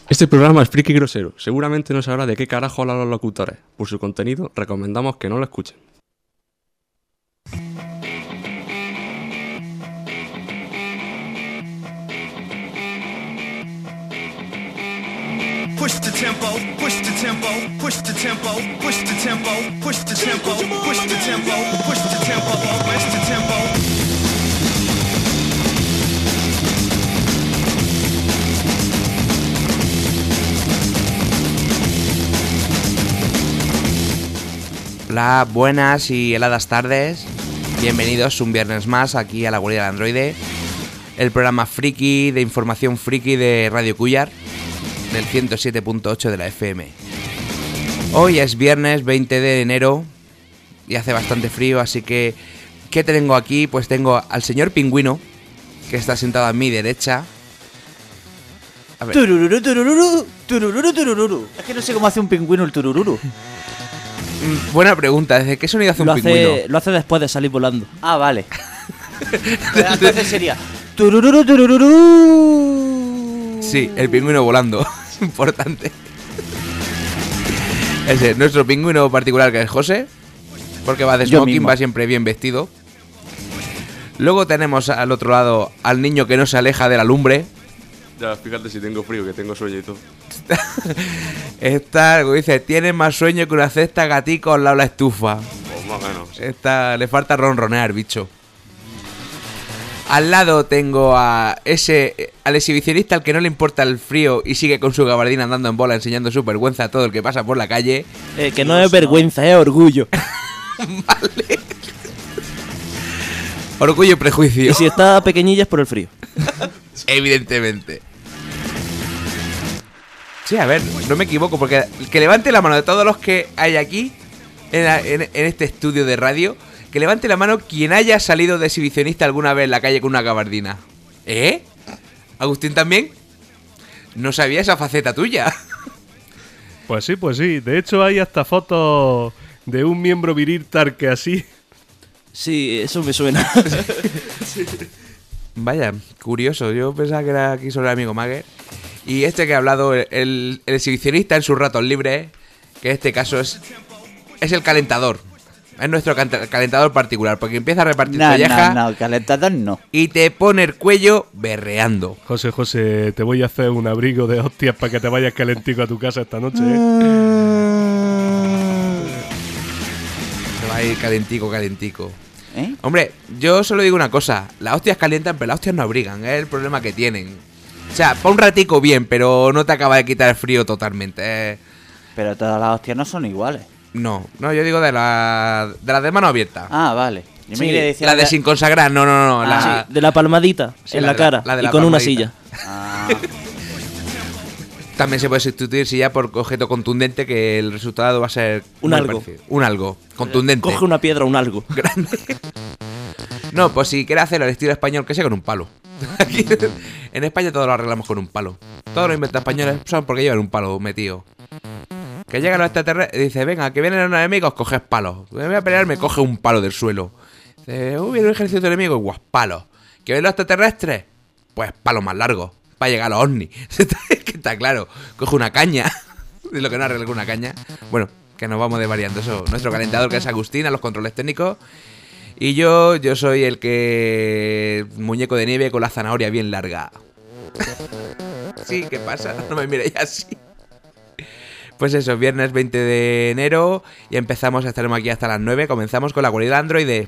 Este programa es friki grosero. Seguramente no sabrá de qué carajo hablan los locutores. Por su contenido, recomendamos que no lo escuchen. Push the tempo, push the tempo, push the tempo, push the tempo, push the tempo, push the tempo, push the tempo, push the tempo. Hola, buenas y heladas tardes. Bienvenidos un viernes más aquí a la Guardia del Androide, el programa friki de información friki de Radio Cuyar, del 107.8 de la FM. Hoy es viernes 20 de enero y hace bastante frío, así que ¿qué tengo aquí? Pues tengo al señor Pingüino, que está sentado a mi derecha. A ver. Turururu, turururu, turururu, turururu. Es que no sé cómo hace un pingüino el turururu. Buena pregunta, ¿desde qué sonido hace un pingüino? Lo hace después de salir volando. Ah, vale. Entonces sería turururu, turururu. Sí, el pingüino volando. Importante. Ese, nuestro pingüino particular, que es José, porque va de smoking, va siempre bien vestido. Luego tenemos al otro lado al niño que no se aleja de la lumbre. Ya, fíjate si tengo frío, que tengo sueño y todo. Esta, como dice, tiene más sueño que una cesta gatico al lado de la estufa. Pues más o menos. Esta, le falta ronronear, bicho. Al lado tengo al exhibicionista al que no le importa el frío y sigue con su gabardina andando en bola enseñando su vergüenza a todo el que pasa por la calle. Que no es vergüenza, es orgullo. Vale. Orgullo y prejuicio. Y si está pequeñilla es por el frío. Evidentemente. Sí, a ver, no me equivoco, porque que levante la mano de todos los que hay aquí en este estudio de radio. Que levante la mano quien haya salido de exhibicionista alguna vez en la calle con una gabardina. ¿Eh? ¿Agustín también? No sabía esa faceta tuya. Pues sí, pues sí. De hecho hay hasta fotos de un miembro viril tal que así. Sí, eso me suena. Sí. Vaya, curioso. Yo pensaba que era aquí solo el amigo Mague. Y este que ha hablado, el exhibicionista en sus ratos libres, que en este caso es el calentador. Es nuestro calentador particular, porque empieza a repartir colleja. No, calentador no. Y te pone el cuello berreando. José, te voy a hacer un abrigo de hostias para que te vayas calentico a tu casa esta noche, Te va a ir calentico. ¿Eh? Hombre, yo solo digo una cosa. Las hostias calientan, pero las hostias no abrigan. Es el problema que tienen. O sea, para un ratico bien, pero no te acaba de quitar el frío totalmente. Pero todas las hostias no son iguales. No, yo digo de las de mano abierta. Ah, vale. Sí, la de sin consagrar, no. Sí, de la palmadita sí, en la cara la de y la con una palmadita. silla. Ah. También se puede sustituir si ya por objeto contundente, que el resultado va a ser un algo. Parecido. Un algo contundente. Coge una piedra o un algo. Grande. No, pues si quieres hacerlo al estilo español, que sea con un palo. Aquí en España todo lo arreglamos con un palo. Todos los inventos españoles son porque llevan un palo metido. Que llegan los extraterrestres y dice, venga, que vienen los enemigos, coges palos. Me voy a pelear, me coge un palo del suelo. Dice, viene un ejército de enemigos, guas, palos. ¿Que ven los extraterrestres? Pues palos más largos, para llegar a los ovnis. Que está claro, coge una caña. De lo que no arregla con una caña. Bueno, que nos vamos desvariando. Eso, nuestro calentador, que es Agustín, a los controles técnicos. Y yo soy el que... muñeco de nieve con la zanahoria bien larga. Sí, ¿qué pasa? No me miréis así. Pues eso, viernes 20 de enero y estaremos aquí hasta las 9. Comenzamos con la Guardia del Androide.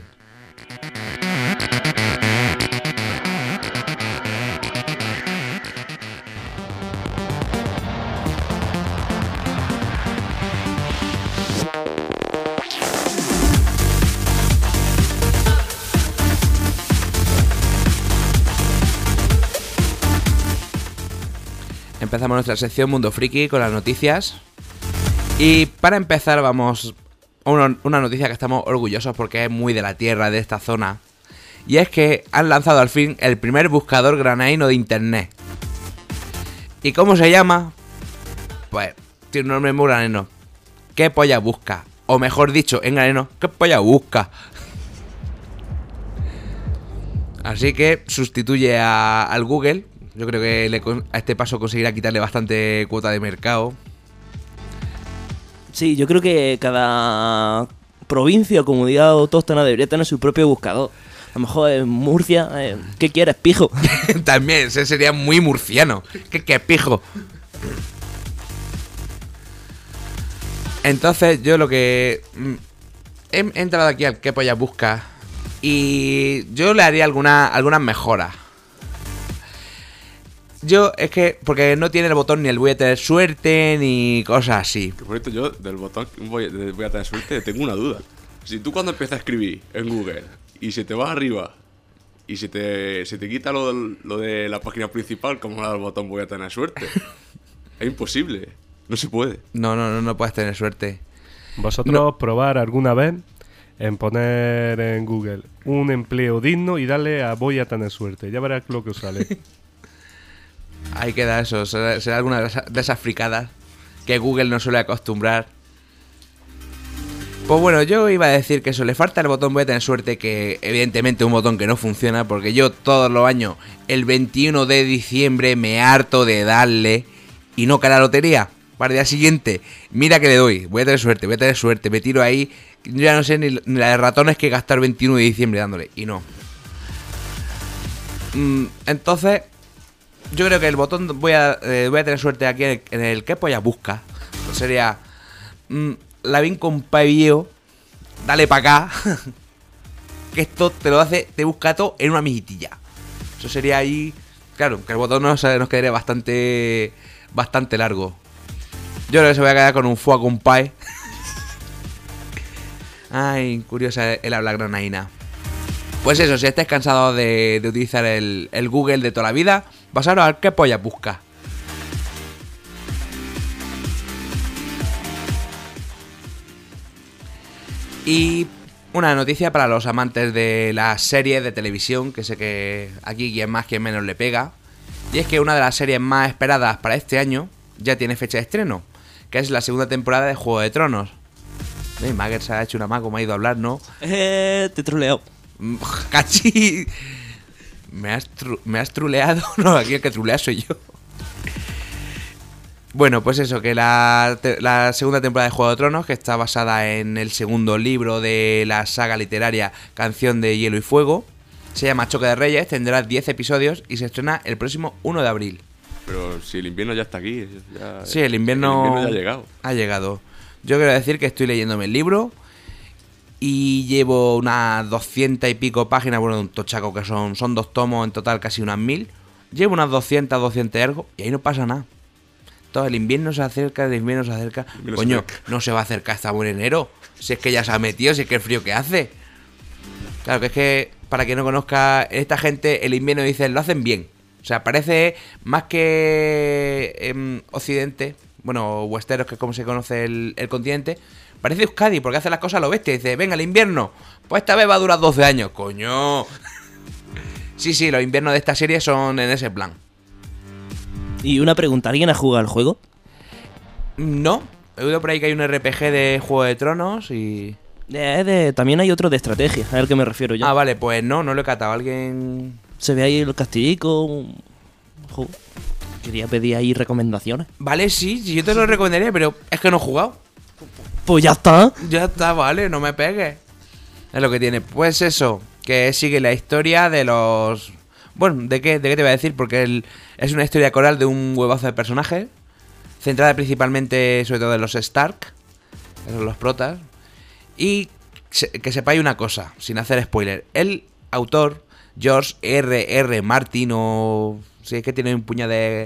Empezamos nuestra sección Mundo Friki con las noticias. Y para empezar vamos a una noticia que estamos orgullosos porque es muy de la tierra de esta zona. Y es que han lanzado al fin el primer buscador granaíno de internet. ¿Y cómo se llama? Pues tiene un nombre muy graneno. ¿Qué polla busca? O mejor dicho, en graneno, ¿qué polla busca? Así que sustituye al Google, Yo creo que a este paso conseguirá quitarle bastante cuota de mercado. Sí, yo creo que cada provincia o comunidad autóctona debería tener su propio buscador. A lo mejor en Murcia, ¿qué quieres, pijo? También, ese sería muy murciano. ¿Qué pijo? Entonces, yo lo que... he entrado aquí al qué pollas busca y yo le haría algunas mejoras. Yo, es que... Porque no tiene el botón ni el voy a tener suerte ni cosas así. Que por esto yo del botón voy a tener suerte, tengo una duda. Si tú cuando empiezas a escribir en Google y se te va arriba y se te quita lo de la página principal, ¿cómo le das el botón voy a tener suerte? Es imposible, no se puede. No puedes tener suerte. ¿Vosotros probar alguna vez en poner en Google un empleo digno y darle a voy a tener suerte? Ya verás lo que os sale. Ahí queda eso, será alguna de esas fricadas que Google no suele acostumbrar. Pues bueno, yo iba a decir que eso, le falta el botón voy a tener suerte, que evidentemente es un botón que no funciona, porque yo todos los años, el 21 de diciembre, me harto de darle y no cae la lotería. Para el día siguiente, mira que le doy, voy a tener suerte, me tiro ahí, yo ya no sé ni la de ratones que gastar 21 de diciembre dándole, y no. Entonces, yo creo que el botón voy a tener suerte aquí en el que pollas busca, pues sería... la bien compavío, dale para acá, que esto te lo hace, te busca todo en una mijitilla. Eso sería ahí, claro, que el botón nos quedaría bastante largo. Yo creo que se voy a quedar con un fuá compay. Ay, curiosa el habla granaína. Pues eso, si estáis cansados de utilizar el Google de toda la vida, pasaros al qué pollas busca. Y una noticia para los amantes de las series de televisión, que sé que aquí quien más, quien menos le pega. Y es que una de las series más esperadas para este año ya tiene fecha de estreno, que es la segunda temporada de Juego de Tronos. Magger se ha hecho una más como ha ido a hablar, ¿no? Te he troleado. ¡Cachi! ¿Me has truleado? No, aquí el que trulea soy yo. Bueno, pues eso, que la segunda temporada de Juego de Tronos, que está basada en el segundo libro de la saga literaria Canción de Hielo y Fuego, se llama Choque de Reyes, tendrá 10 episodios y se estrena el próximo 1 de abril. Pero si el invierno ya está aquí. Sí, el invierno ya ha llegado. Ha llegado. Yo quiero decir que estoy leyéndome el libro y llevo unas 200 y pico páginas, bueno, de un tochaco que son 2 tomos, en total casi unas 1000. Llevo unas 200 y algo y ahí no pasa nada. Todo el invierno se acerca. Coño, no se va a acercar hasta buen enero. Si es que ya se ha metido, si es que el frío que hace. Claro, que es que, para quien no conozca, esta gente, el invierno dicen, lo hacen bien. O sea, parece más que Occidente, bueno, Westeros, que es como se conoce el continente, parece Euskadi, porque hace las cosas a lo bestia. Dice, venga, el invierno, pues esta vez va a durar 12 años. Coño. Sí, los inviernos de esta serie son en ese plan. Y una pregunta, ¿alguien ha jugado al juego? No, he oído por ahí que hay un RPG de Juego de Tronos y... También hay otro de estrategia, a al que me refiero yo. Ah, vale, pues no lo he catado. ¿Alguien...? Se ve ahí el castillico. Quería pedir ahí recomendaciones. Vale, sí, yo te lo recomendaría, pero es que no he jugado. Pues ya está. Ya está, vale, no me pegues. Es lo que tiene. Pues eso, que sigue la historia de los... Bueno, ¿de qué te voy a decir? Porque es una historia coral de un huevazo de personajes, centrada principalmente, sobre todo, en los Stark, que son los protas. Y que sepáis una cosa, sin hacer spoiler. El autor, George R.R. Martin, o... Sí, es que tiene un puñado de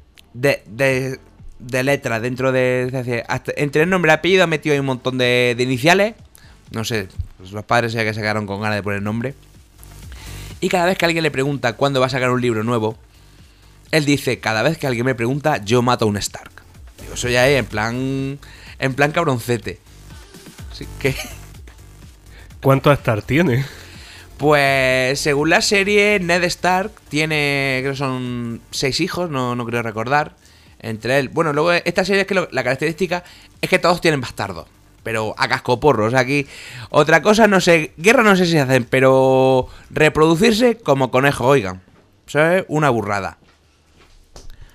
letras dentro de... Entre el nombre y el apellido ha metido ahí un montón de iniciales. No sé, pues los padres ya que se quedaron con ganas de poner nombre. Y cada vez que alguien le pregunta cuándo va a sacar un libro nuevo, él dice, cada vez que alguien me pregunta, yo mato a un Stark. Digo, eso ya es en plan cabroncete. Así que... ¿Cuántos Stark tiene? Pues según la serie, Ned Stark tiene, creo que son 6 hijos, no creo recordar. Entre él, bueno, luego esta serie es que la característica es que todos tienen bastardos, pero a cascoporro. O sea, aquí otra cosa, no sé, guerra no sé si hacen, pero reproducirse como conejos, oigan. Eso es una burrada.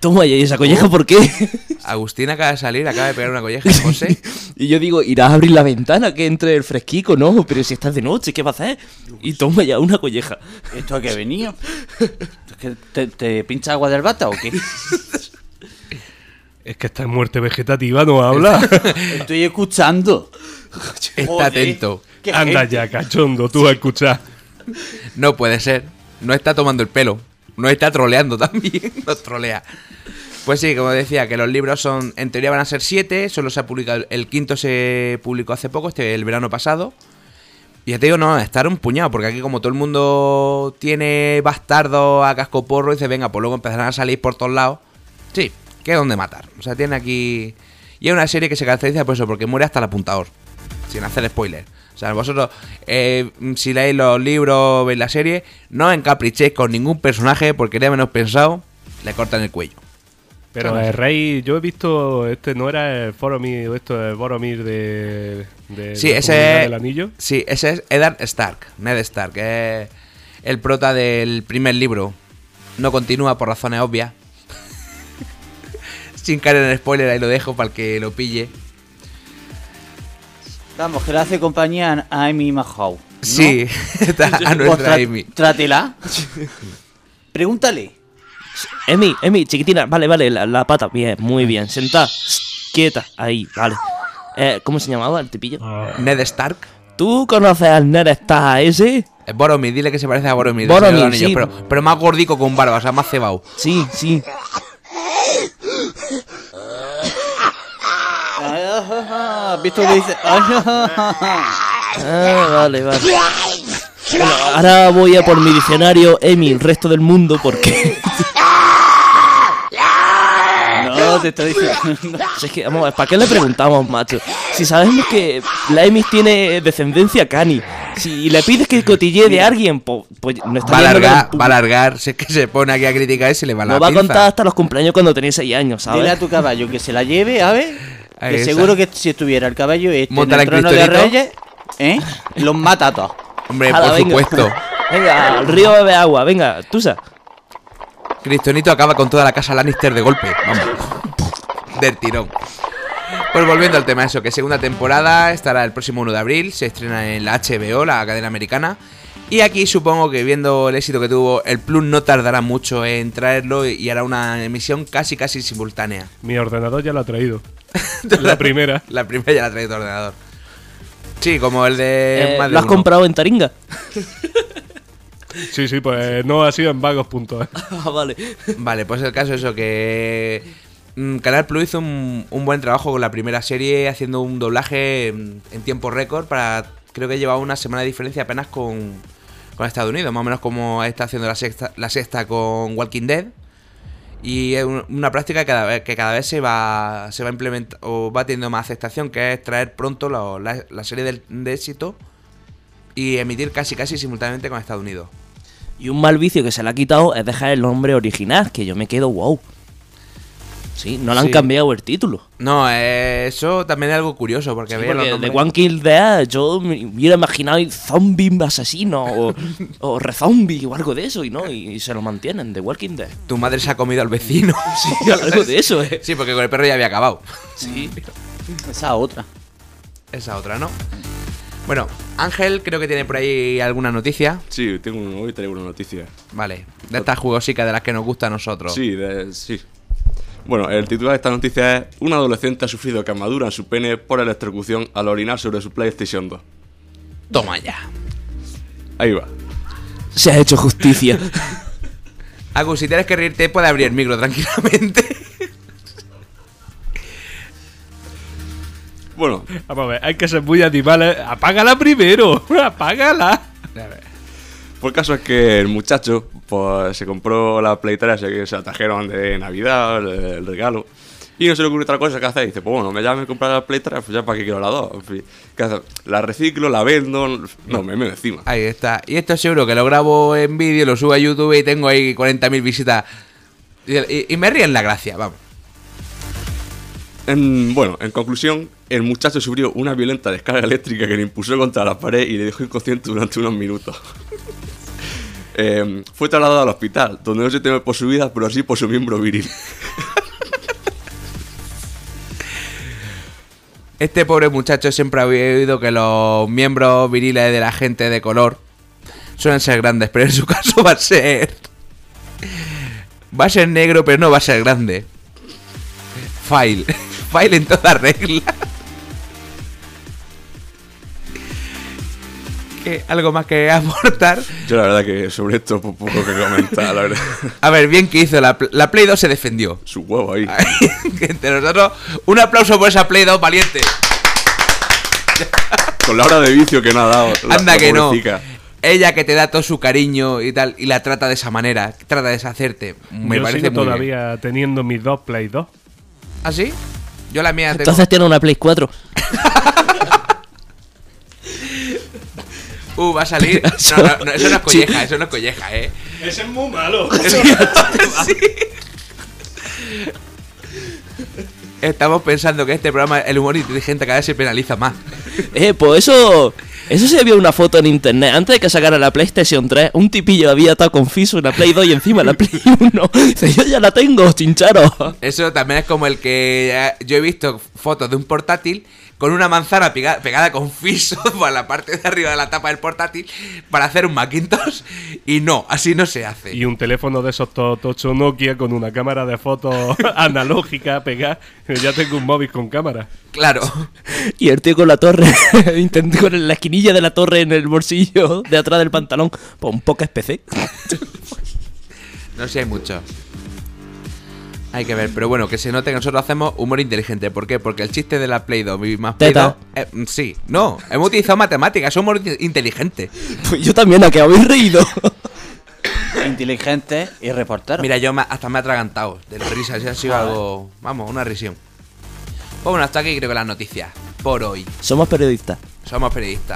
Toma, ¿y esa colleja por qué? Agustín acaba de salir, acaba de pegar una colleja a José. Y yo digo, irás a abrir la ventana que entre el fresquico, ¿no? Pero si estás de noche, ¿qué vas a hacer? Y toma ya una colleja. ¿Esto a qué ha venido? ¿Es que te pincha agua del bata o qué? Es que está en muerte vegetativa, no habla. Estoy escuchando. Está Joder, atento. qué Anda gente. ya, cachondo, tú a escuchar. No puede ser. No está tomando el pelo. No está troleando también. Nos trolea. Pues sí, como decía, que los libros son, en teoría van a ser 7. Solo se ha publicado, el quinto se publicó hace poco, el verano pasado. Y ya te digo, no, estar un puñado, porque aquí como todo el mundo tiene bastardos a cascoporro, dice, venga, pues luego empezarán a salir por todos lados. Sí, que es donde matar. O sea, tiene aquí... Y es una serie que se caracteriza por eso, porque muere hasta el apuntador. Sin hacer spoiler. O sea, vosotros, si leéis los libros, veis la serie, no os encaprichéis con ningún personaje, porque ya menos pensado, le cortan el cuello. Pero el rey, yo he visto, no era el Boromir, esto es Boromir de Sí, la ese Comunidad es... del Anillo. Sí, ese es Eddard Stark, Ned Stark, que es el prota del primer libro. No continúa por razones obvias. Sin caer en spoiler, ahí lo dejo para el que lo pille. Vamos, que le hace compañía a Amy Mahow, ¿no? Sí, está a Pues nuestra Amy. Trátela. Pregúntale. Emi, chiquitina, vale, la pata, bien, muy bien, sentá, quieta, ahí, vale. ¿Cómo se llamaba el tipillo? Ned Stark. ¿Tú conoces al Ned Stark ese? Es Boromir, dile que se parece a Boromir. Boromir, el Señor de los sí. Anillos, pero más gordico con barba, o sea, más cebado. Sí. ¿Has visto lo que dice? Vale. Bueno, ahora voy a por mi diccionario, Emi, el resto del mundo, porque... No, te estoy diciendo. Es que, vamos, ¿para qué le preguntamos, macho? Si sabemos que la Emi tiene descendencia cani. Si le pides que cotille de alguien, pues no está Va a viendo largar, el público. va a largar. Si es que se pone aquí a criticar y se le va la Nos va a pinza. contar hasta los cumpleaños cuando tenéis 6 años, Dile a ¿sabes? tu caballo que se la lleve, a ver. Ahí Que está. seguro que si estuviera el caballo este en Móntala el en trono de Cristonito. Reyes, los mata a todos. Hombre, Hala, por venga. supuesto. Venga, al río bebe agua, venga, Tusa. Cristonito acaba con toda la casa Lannister de golpe. Vamos. Del tirón. Pues volviendo al tema, eso, que segunda temporada estará el próximo 1 de abril. Se estrena en la HBO, la cadena americana. Y aquí supongo que viendo el éxito que tuvo, el Plus no tardará mucho en traerlo y hará una emisión casi simultánea. Mi ordenador ya lo ha traído. La primera. La primera ya la trae tu ordenador. Sí, como el de más de ¿Lo has uno. comprado en Taringa? Sí, pues no ha sido en vagos.es. Ah, vale. Vale, pues el caso es eso, que Canal Plus hizo un buen trabajo con la primera serie, haciendo un doblaje en tiempo récord para... Creo que llevaba una semana de diferencia apenas con Estados Unidos, más o menos como está haciendo la sexta con Walking Dead. Y es una práctica que cada vez se va a implementar o va teniendo más aceptación, que es traer pronto la serie de éxito y emitir casi simultáneamente con Estados Unidos. Y un mal vicio que se le ha quitado es dejar el nombre original, que yo me quedo wow. Sí, no le han Sí. cambiado el título. No, eso también es algo curioso, porque Sí, veía los porque de nombres... One Kill Dead yo me hubiera imaginado zombie asesino o rezombie o algo de eso, y no, y se lo mantienen, The Walking Dead. Tu madre se ha comido al vecino. Sí, algo de eso, Sí, porque con el perro ya había acabado. Sí. Esa otra. Esa otra, ¿no? Bueno, Ángel creo que tiene por ahí alguna noticia. Sí, hoy traigo una noticia. Vale, de estas jugosicas de las que nos gusta a nosotros. Sí. Bueno, el titular de esta noticia es: un adolescente ha sufrido quemadura en su pene por electrocución al orinar sobre su PlayStation 2. Toma ya. Ahí va. Se ha hecho justicia. Agus, si tienes que reírte, puedes abrir el micro tranquilamente. Bueno, Vamos a ver, hay que ser muy animales. ¡Apágala primero! ¡Apágala! pues el caso es que el muchacho pues se compró la Play 3 que se la trajeron de Navidad, el regalo. Y no se le ocurre otra cosa que hacer. Y dice, pues bueno, me llame a comprar la Play 3, pues ya para qué quiero la 2. En fin, ¿qué hace? La reciclo, la vendo. No, me encima. Ahí está. Y esto seguro que lo grabo en vídeo, lo subo a YouTube y tengo ahí 40.000 visitas. Y me ríen la gracia, vamos. Bueno, en conclusión, el muchacho sufrió una violenta descarga eléctrica que le impulsó contra la pared y le dejó inconsciente durante unos minutos. Fue trasladado al hospital, donde no se teme por su vida, pero sí por su miembro viril. Este pobre muchacho siempre había oído que los miembros viriles de la gente de color suelen ser grandes, pero en su caso va a ser negro, pero no va a ser grande. File en toda regla. ¿Algo más que aportar? Yo la verdad que sobre esto poco que comentar, la verdad. A ver, bien que hizo, la Play 2 se defendió. Su huevo ahí. Que entre nosotros, un aplauso por esa Play 2 valiente. Con la hora de vicio que no ha dado. Anda que no. pobrecita. Ella que te da todo su cariño y tal, y la trata de esa manera, trata de deshacerte. Me Yo parece sigo muy todavía bien. teniendo mis 2 Play 2. ¿Ah, sí? Yo la mía tengo... Entonces tiene una Play 4. Va a salir... No, eso no es colleja, eso no es colleja, Ese es muy malo. Sí. Estamos pensando que este programa, el humor inteligente, cada vez se penaliza más. Pues eso se vio una foto en internet. Antes de que sacara la PlayStation 3, un tipillo había atado con Fiso una Play 2 y encima la Play 1. Dice, yo ya la tengo, chincharo. Eso también es como el que yo he visto fotos de un portátil con una manzana pegada con fiso por la parte de arriba de la tapa del portátil para hacer un Macintosh, y no, así no se hace. Y un teléfono de esos tocho Nokia con una cámara de fotos analógica pegada. Ya tengo un móvil con cámara. Claro. Y el tío con la torre, intenté con la esquinilla de la torre en el bolsillo de atrás del pantalón. Pues un poco PC. No sé, hay mucho. Hay que ver, pero bueno, que se note que nosotros hacemos humor inteligente. ¿Por qué? Porque el chiste de la Play 2 y más Play 2... sí, no, hemos utilizado matemáticas, es humor inteligente. Pues yo también, ¿a que habéis reído? Inteligente y reportero. Mira, yo hasta me he atragantado de la risa, si ha sido algo... Vamos, una risión. Pues bueno, hasta aquí creo que las noticias. Por hoy. Somos periodistas. Somos periodistas.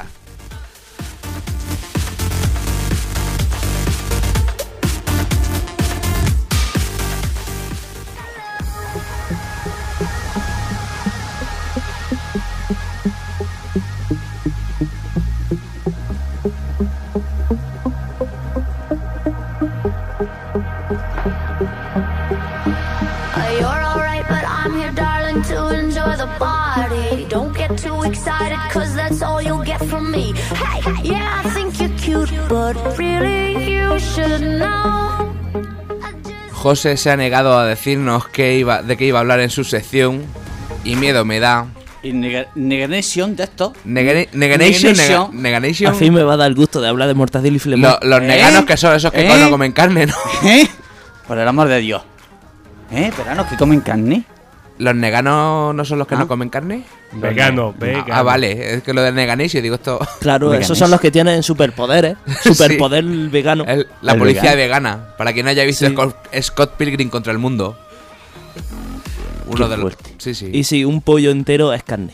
You're alright, but I'm here, darling, to enjoy the party. Don't get too excited, cause that's all you'll get from me. Hey, yeah, I think you're cute, but really you should know. José se ha negado a decirnos de qué iba a hablar en su sección, y miedo me da. Y Neganation de esto. Neganation. A fin me va a dar el gusto de hablar de Mortadelo y Filemón. Los neganos, que son esos que no comen carne, ¿no? Por el amor de Dios. ¿Veranos que comen carne? ¿Los neganos no son los que no comen carne? Vegano. Ah, vale, es que lo de Neganation, digo esto... Claro, Veganes. esos son los que tienen superpoderes. Superpoder vegano. La El policía vegano. vegana. Para quien no haya visto Sí. Scott Pilgrim contra el mundo. Uno de los... fuerte. Sí, sí. Y si un pollo entero es carne.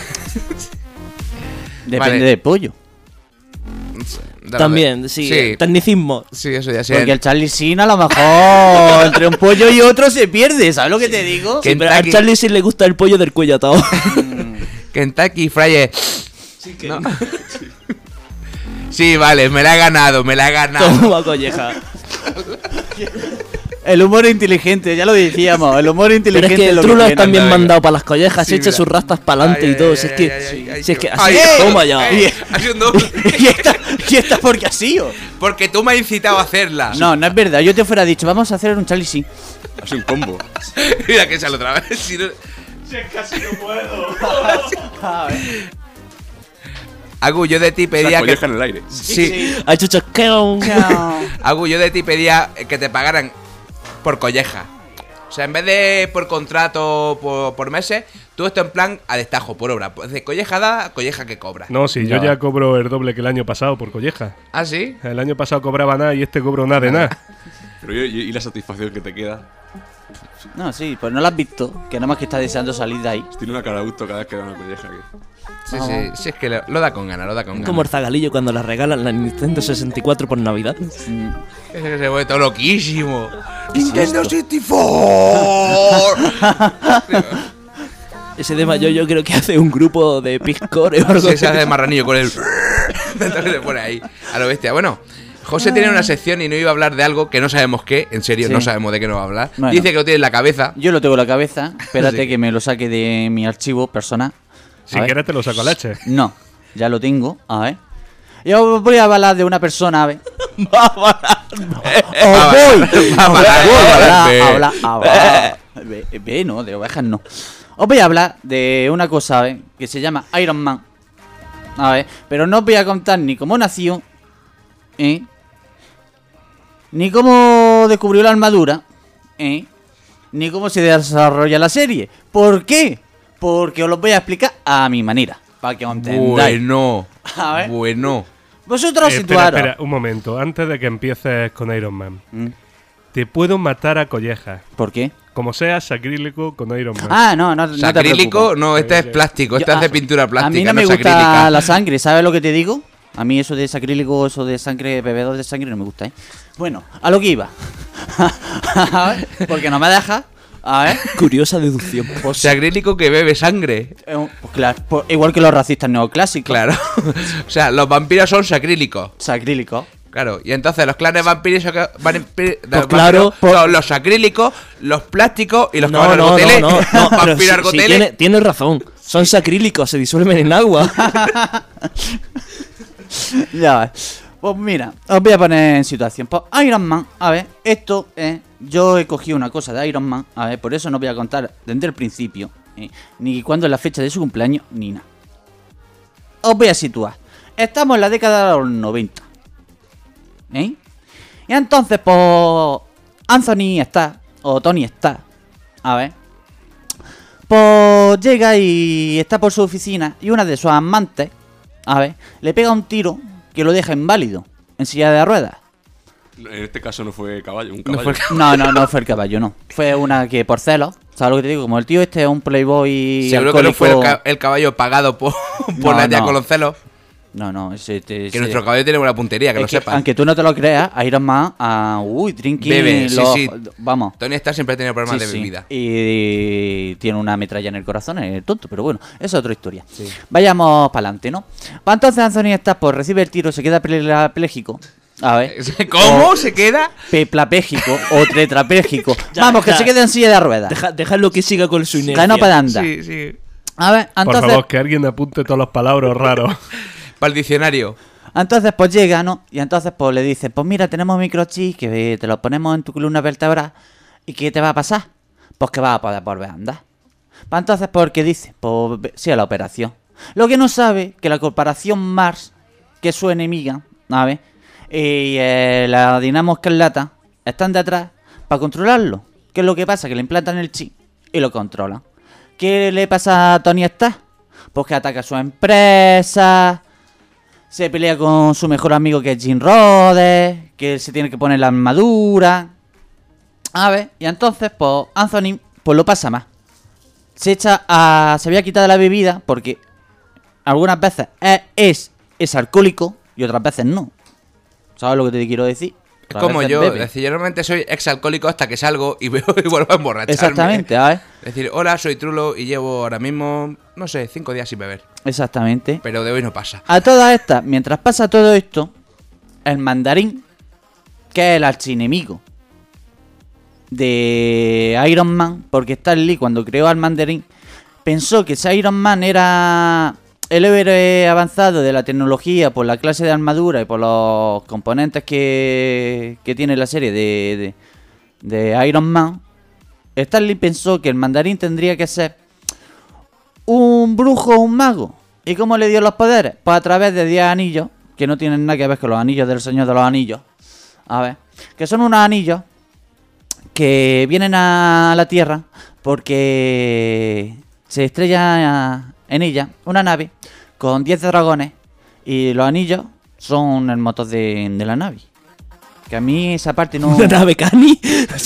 Depende Vale. del pollo. También, sí. Tecnicismo. Sí, eso ya sé. Porque el Charlie Sheen a lo mejor entre un pollo y otro se pierde, ¿sabes lo que te digo? Que- Pero a Kentucky. Charlie sí le gusta el pollo del cuello atado. Kentucky Fried... ¿No? Sí, vale, me la he ganado. Toma colleja. El humor inteligente, ya lo decíamos, el humor Pero inteligente es que es el lo trulo que es tiene. también venga. mandado para las collejas, Sí, se echa mira. sus rastas para adelante y todo. Si es que, si es que así, toma ya. y esta porque así, ¿o? Porque tú me has incitado a hacerla. No, no es verdad, yo te fuera dicho, vamos a hacer un Charlie Sheen. Hace un combo. Mira que sale otra vez. Si no... Agu, yo de ti La pedía que... colleja en el aire. Sí. Ha hecho chasqueo. Agu, yo de ti pedía que te pagaran por colleja. O sea, en vez de por contrato por meses, tú esto en plan a destajo, por obra. Pues de colleja da, colleja que cobra. No, si yo ya cobro el doble que el año pasado por colleja. ¿Ah, sí? El año pasado cobraba nada y este cobro nada de nada. Pero y la satisfacción que te queda. No, sí, pues no lo has visto, que nada más que está deseando salir de ahí. Tiene una cara de gusto cada vez que da una colleja aquí. Sí, sí, sí, es que lo da con ganas, lo da con ganas. Como el zagalillo cuando le regalan la Nintendo 64 por Navidad. Es que se vuelve todo loquísimo. Nintendo 64. Ese de mayor yo creo que hace un grupo de piscore o algo Sí, se así. hace marranillo con el... Entonces se pone ahí, a lo bestia. Bueno, José tiene una sección y no iba a hablar de algo que no sabemos qué. En serio, Sí. no sabemos de qué nos va a hablar. Bueno. Dice que lo tiene en la cabeza. Yo lo tengo en la cabeza. Espérate Sí. que me lo saque de mi archivo personal. Si A ver. quieres te lo saco a leche. No, ya lo tengo. A ver. Yo voy a hablar de una persona, a ver. Va Os a voy hablar, a hablar. Ve, no, de ovejas no. Os voy a hablar de una cosa, ¿ves? Que se llama Iron Man. A ver, pero no os voy a contar ni cómo nació, ¿eh? Ni cómo descubrió la armadura, ¿eh? Ni cómo se desarrolla la serie. ¿Por qué? Porque os lo voy a explicar a mi manera, para que os entendáis. Bueno. A ver. Bueno. Vosotros Espera, situaros. espera, un momento. Antes de que empieces con Iron Man. ¿Mm? Te puedo matar a collejas. ¿Por qué? Como sea sacrílico con Iron Man. Ah, no te Sacrílico, preocupes. no, este es plástico. Este Yo- es de pintura plástica. A mí no me gusta la sangre, ¿sabes lo que te digo? A mí eso de sacrílico, eso de sangre, bebedor de sangre no me gusta, ¿eh? Bueno, a lo que iba. A ver, porque no me deja. A ver. Curiosa deducción. Pues, Sacrílico que bebe sangre. pues claro, pues igual que los racistas neoclásicos. Claro. O sea, los vampiros son sacrílicos. Sacrílico. Claro, y entonces los clanes vampiros claro, son los sacrílicos, los plásticos y los No, caballos no, no, argoteles. no, no, pero Vampiros si argoteles. tienes razón. Son sacrílicos, se disuelven en agua. Ya ves. Pues mira, os voy a poner en situación. Pues Iron Man, a ver, esto es. Yo he cogido una cosa de Iron Man, a ver, por eso no voy a contar desde el principio, ni cuándo es la fecha de su cumpleaños, ni nada. Os voy a situar. Estamos en la década de los 90. ¿Eh? Y entonces, pues. Anthony Stark, o Tony Stark, a ver. Pues llega y está por su oficina y una de sus amantes, a ver, le pega un tiro que lo deja inválido, en silla de ruedas. En este caso no fue caballo, un No caballo. fue- No fue el caballo, no. Fue una que por celos, ¿sabes lo que te digo? Como el tío este es un playboy Seguro que no fue alcohólico. el caballo pagado por No, la tía no. con los celos. No, ese... Que nuestro caballo tiene buena puntería, que es lo que, sepas. aunque tú no te lo creas, Iron Man, drinking, Bebe, sí, sí. vamos. Tony Stark siempre ha tenido problemas Sí, de sí. bebida. Y tiene una metralla en el corazón, es tonto, pero bueno, esa es otra historia. Vayamos para adelante, ¿no? Pues entonces Anthony Stark, pues recibe el tiro, se queda tetrapléjico. A ver. ¿Cómo se queda? Peplapégico o tetrapléjico. Ya, Vamos, que ya. se quede en silla de ruedas. Déjalo que siga con su inercia. Que no puede andar. Sí, sí. A ver, Por entonces. favor, que alguien apunte todas las palabras raros. Para el diccionario. Entonces, pues llega, ¿no? Y entonces, pues le dicen, pues mira, tenemos microchip que te lo ponemos en tu columna vertebral. ¿Y qué te va a pasar? Pues que vas a poder volver a andar. Pues entonces, ¿por qué dice? Pues sí a la operación. Lo que no sabe, que la corporación Mars, que es su enemiga, ¿sabes? Y la Dinamo Escarlata están detrás para controlarlo. ¿Qué es lo que pasa? Que le implantan el chip y lo controlan. ¿Qué le pasa a Tony Stark? Pues que ataca a su empresa, se pelea con su mejor amigo que es Jim Rhodes, que se tiene que poner la armadura. A ver, y entonces, pues Anthony, pues lo pasa más. Se había quitado la bebida porque algunas veces es alcohólico y otras veces no. ¿Sabes lo que te quiero decir? Es Otras como veces yo, bebe. es decir, yo normalmente soy exalcohólico hasta que salgo y veo y vuelvo a emborracharme. Exactamente, a ver. Es decir, hola, soy Trulo y llevo ahora mismo, no sé, 5 días sin beber. Exactamente. Pero de hoy no pasa. A todas estas, mientras pasa todo esto, el mandarín, que es el archienemigo de Iron Man, porque Stan Lee cuando creó al mandarín pensó que ese Iron Man era el héroe avanzado de la tecnología por la clase de armadura y por los componentes que tiene la serie de Iron Man. Stan Lee pensó que el mandarín tendría que ser un brujo o un mago. ¿Y cómo le dio los poderes? Pues a través de 10 anillos, que no tienen nada que ver con los anillos del Señor de los Anillos. A ver, que son unos anillos que vienen a la Tierra porque se estrella en ella una nave con 10 dragones y los anillos son el motor de la nave. Que a mí esa parte no... ¿Una nave cani?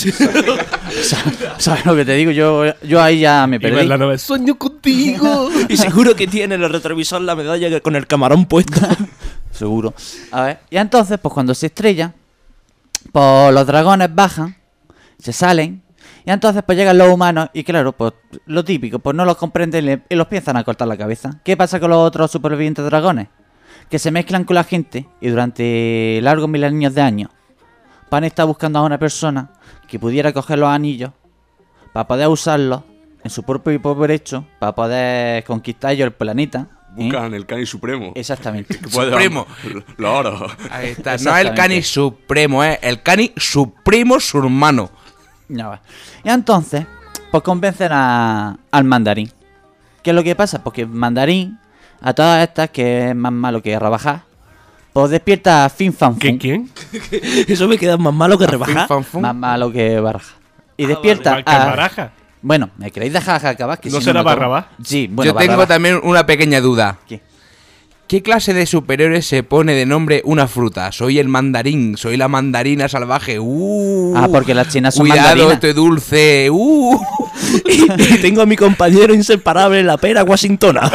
¿Sabes lo que te digo? Yo ahí ya me Y perdí. ves la nave, sueño contigo. Y seguro que tiene en el retrovisor la medalla con el camarón puesto. Seguro. A ver, y entonces, pues cuando se estrella, pues los dragones bajan, se salen, y entonces pues llegan los humanos, y claro, pues lo típico, pues no los comprenden y los piensan a cortar la cabeza. ¿Qué pasa con los otros supervivientes dragones? que se mezclan con la gente y durante largos milenios de años Pan está buscando a una persona que pudiera coger los anillos para poder usarlos en su propio derecho, para poder conquistar ellos el planeta. Buscan el Cani Supremo. Exactamente. Que puede- Supremo. Lo oro. Ahí está. No es el Exactamente. Cani Supremo, es el Cani Supremo su hermano. Ya va. Y entonces, pues convencen al mandarín. ¿Qué es lo que pasa? Porque el mandarín, a todas estas, que es más malo que rebajar, pues despierta a Fin Fan Fum. ¿Quién? Eso me queda más malo que Fin, rebajar. fan, fum. Más malo que Baraja. Y despierta Igual que a... Baraja. Bueno, ¿me queréis dejar acabar? Que ¿No si será me acabo- Barrabás? Sí, bueno, Yo tengo Barrabás. también una pequeña duda. ¿Qué? ¿Qué clase de superhéroe se pone de nombre una fruta? Soy el mandarín, soy la mandarina salvaje. Ah, porque las chinas son Cuidado, mandarinas. estoy dulce. Y tengo a mi compañero inseparable, la pera washingtona.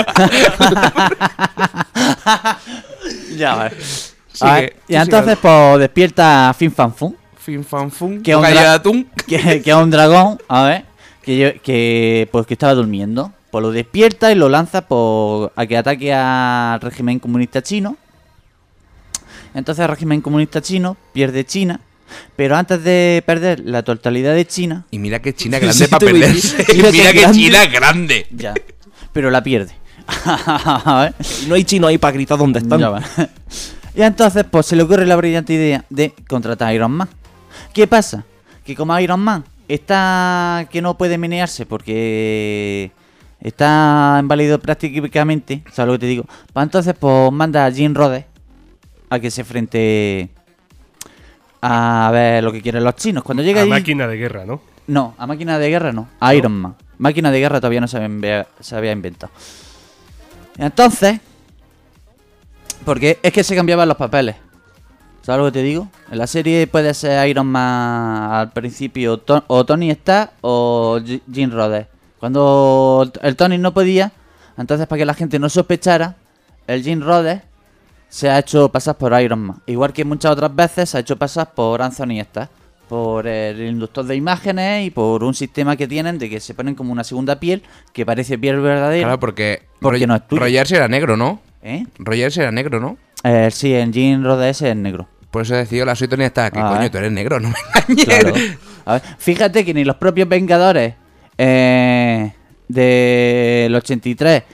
Ya, vale. Sí, A ver, que- y sí, entonces, pues despierta a Fin Fan Fum, Fin fan fum. Que un Bocadillo dra- de atún. que es un dragón, a ver, que estaba durmiendo. Pues lo despierta y lo lanza a que ataque al régimen comunista chino. Entonces el régimen comunista chino pierde China, pero antes de perder la totalidad de China, Y mira que China Sí, grande sí, para te voy a perderse. decir, mira Mira que que grande. China grande. ya, pero la pierde. A ver. Y no hay chino ahí para gritar dónde están. Ya va. Y entonces, pues se le ocurre la brillante idea de contratar a Iron Man. ¿Qué pasa? Que como Iron Man está que no puede menearse porque está inválido prácticamente, ¿sabes lo que te digo? Pues entonces, pues manda a Jim Rhodes a que se enfrente a ver lo que quieren los chinos. Cuando llega A allí... máquina de guerra, ¿no? No, a máquina de guerra no, a Iron Man. Máquina de guerra todavía no se había inventado. Entonces, porque es que se cambiaban los papeles. ¿Sabes lo que te digo? En la serie puede ser Iron Man al principio o Tony Stark o Jim Rhodes. Cuando el Tony no podía, entonces para que la gente no sospechara, el Jim Rhodes se ha hecho pasar por Iron Man. Igual que muchas otras veces se ha hecho pasar por Anthony Stark. Por el inductor de imágenes y por un sistema que tienen de que se ponen como una segunda piel que parece piel verdadera. Claro, porque Porque no es tuyo. Rogers era negro, ¿no? ¿Eh? Rogers era negro, ¿no? Sí, en Jim Rhodes es negro. Por eso he decidido la soy Tony Stark. Que Ah, coño, tú eres negro, no me engañes. Claro. A ver, fíjate que ni los propios Vengadores del 83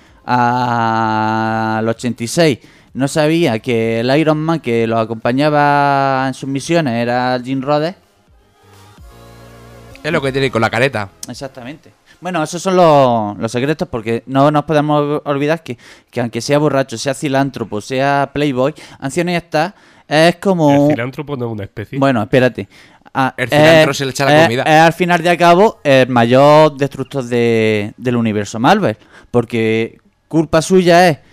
al 86 no sabía que el Iron Man que los acompañaba en sus misiones era Jim Rhodes. Es lo que tiene con la careta. Exactamente. Bueno, esos son los secretos porque no nos podemos olvidar que aunque sea borracho, sea filántropo, sea playboy, Anthony Stark es como... El filántropo no es una especie. Bueno, espérate. El cilantro se le echa la comida. Es al final de cabo el mayor destructor del universo Marvel. Porque culpa suya es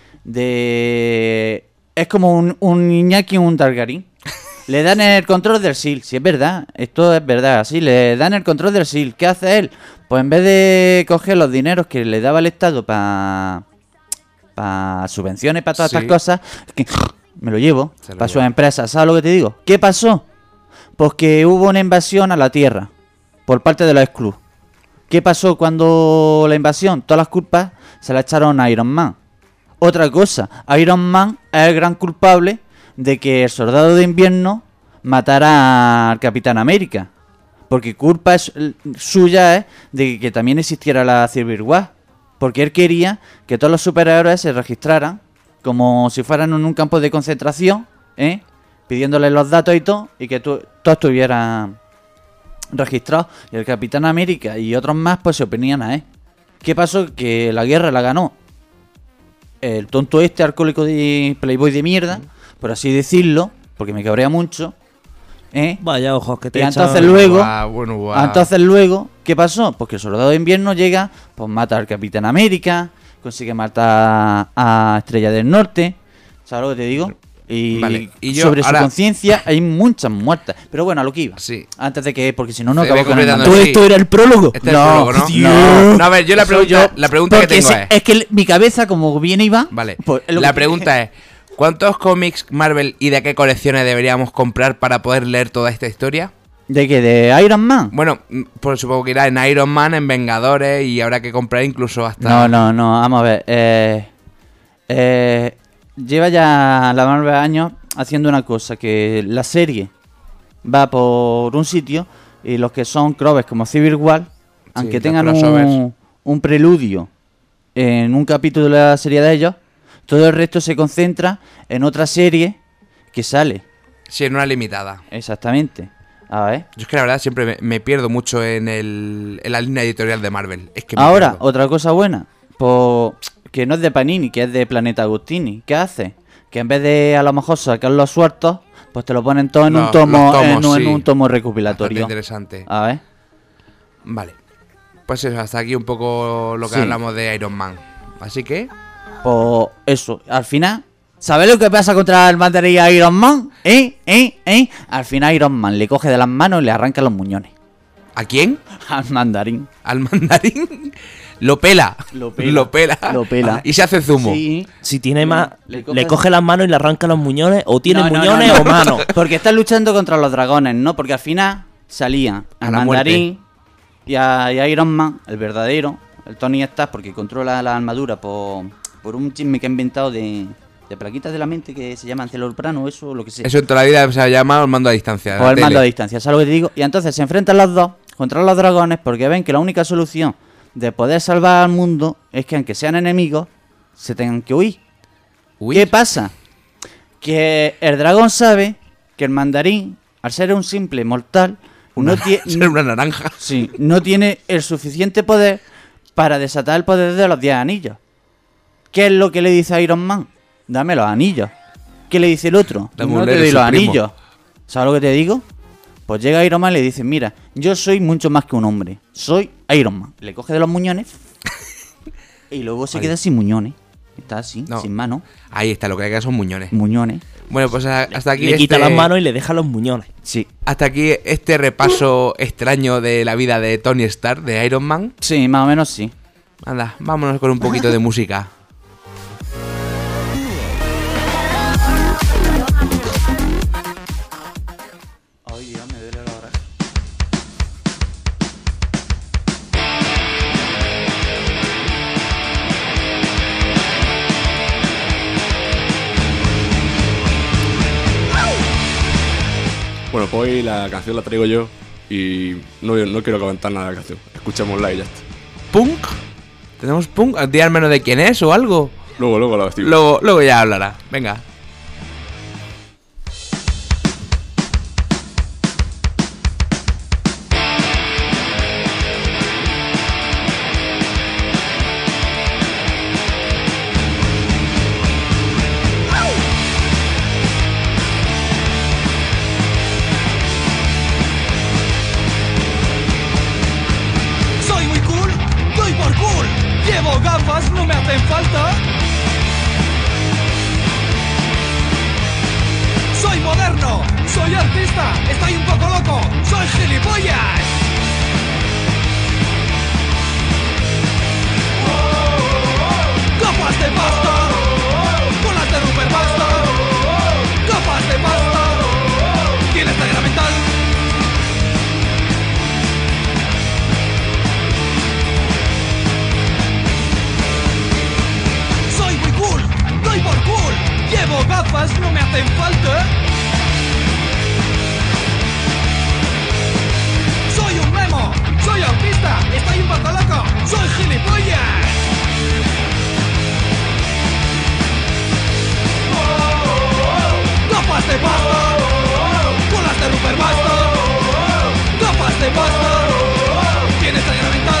de... Es como un Iñaki y un Targaryen. Le dan el control del SEAL, si es verdad, esto es verdad, sí, le dan el control del SEAL. ¿Qué hace él? Pues en vez de coger los dineros que le daba el Estado para subvenciones, para todas Sí. estas cosas, que me lo llevo Se lo para sus lleva. empresas. ¿Sabes lo que te digo? ¿Qué pasó? Pues que hubo una invasión a la Tierra por parte de los Skrulls. ¿Qué pasó cuando la invasión? Todas las culpas se las echaron a Iron Man. Otra cosa, Iron Man es el gran culpable de que el Soldado de Invierno matara al Capitán América. Porque culpa suya es de que también existiera la Civil War. Porque él quería que todos los superhéroes se registraran como si fueran en un campo de concentración, pidiéndole los datos y todo, y que todos estuvieran registrados. Y el Capitán América y otros más pues se oponían a él. ¿Qué pasó? Que la guerra la ganó el tonto este alcohólico de playboy de mierda, por así decirlo, porque me cabrea mucho, Vaya ojos que te y echan. entonces luego, Bueno, guau. entonces luego, ¿qué pasó? Pues que el Soldado de Invierno llega, pues mata al Capitán América, consigue matar a Estrella del Norte, ¿sabes lo que te digo? Y, Vale, y yo sobre ahora- su conciencia hay muchas muertas. Pero bueno, a lo que iba. Sí. Antes de que, porque si no, no Se ve acabo con el completando- mandamiento. ¿Todo Sí. esto era el prólogo? Este es el prólogo, ¿no? tío. No, a ver, yo la Soy pregunta que porque tengo es... es que mi cabeza, como bien iba. Vale, pues, es lo la que- pregunta es... ¿Cuántos cómics Marvel y de qué colecciones deberíamos comprar para poder leer toda esta historia? ¿De qué? ¿De Iron Man? Bueno, pues supongo que irá en Iron Man, en Vengadores y habrá que comprar incluso hasta... No, vamos a ver. lleva ya la Marvel años haciendo una cosa, que la serie va por un sitio y los que son crosses como Civil War, aunque los tengan crossovers. un preludio en un capítulo de la serie de ellos, todo el resto se concentra en otra serie que sale. Sí, en una limitada. Exactamente. A ver. Yo es que la verdad siempre me pierdo mucho en la línea editorial de Marvel. Es que me Ahora, pierdo. otra cosa buena, pues, que no es de Panini, que es de Planeta Agustini. ¿Qué hace? Que en vez de a lo mejor sacar los sueltos, pues te lo ponen todo en un Los tomo, tomos, en un sí. tomo Bastante recopilatorio. interesante. A ver. Vale. Pues eso, hasta aquí un poco lo que Sí. hablamos de Iron Man. Así que, Pues eso, al final, ¿sabes lo que pasa contra el mandarín a Iron Man? Al final Iron Man le coge de las manos y le arranca los muñones. ¿a quién? Al mandarín. ¿Al mandarín? Lo pela. Lo pela. Lo pela. Lo pela. Y se hace zumo. Sí. Si tiene más, Le le coge- coge las manos y le arranca los muñones, o tiene No, no, muñones no, no. o manos. Porque están luchando contra los dragones, ¿no? Porque al final salía A al la mandarín y a Iron Man, el verdadero, el Tony Stark, porque controla la armadura por un chisme que ha inventado de plaquitas de la mente que se llaman celoprano, eso, lo que sea. Eso en toda la vida se ha llamado el mando a distancia. O la el mando a tele. distancia, ¿sabes lo que te digo? Y entonces se enfrentan los dos contra los dragones porque ven que la única solución de poder salvar al mundo es que aunque sean enemigos, se tengan que huir. Uy, ¿Qué pasa? Que el dragón sabe que el mandarín, al ser un simple mortal, ser una naranja. sí, no tiene el suficiente poder para desatar el poder de los 10 anillos. ¿Qué es lo que le dice a Iron Man? Dame los anillos. ¿Qué le dice el otro? Dame No un te Lero doy los Supremo. anillos. ¿Sabes lo que te digo? Pues llega Iron Man y le dice, mira, yo soy mucho más que un hombre. Soy Iron Man. Le coge de los muñones y luego se queda sin muñones. Está así, No. sin mano. Ahí está, lo que hay que son muñones. Muñones. Bueno, pues hasta aquí Le quita las manos y le deja los muñones. Sí. hasta aquí este repaso extraño de la vida de Tony Stark, de Iron Man. Sí, más o menos sí. Anda, vámonos con un poquito de música. Ay, Dios, me duele la oreja. Bueno, pues hoy la canción la traigo yo y no quiero comentar nada de la canción. Escuchémosla y ya está. ¿Punk? ¿Tenemos punk? Di al menos de quién es o algo. Luego la vestimos. Luego ya hablará. Venga. Soy muy cool, doy por cool. Llevo gafas, no me hacen falta. Soy moderno, soy artista, estoy un poco loco, soy gilipollas. Copas de pasta, bolas de Rupert basta. Copas de pasta, tienes ceguera mental. Soy muy cool, doy por cool. Llevo gafas, no me hacen falta. Soy un memo, soy autista, estoy un poco loco, soy gilipollas. Gafas de pasta, bolas de Rupert basta. Gafas de pasta, tienes ceguera mental.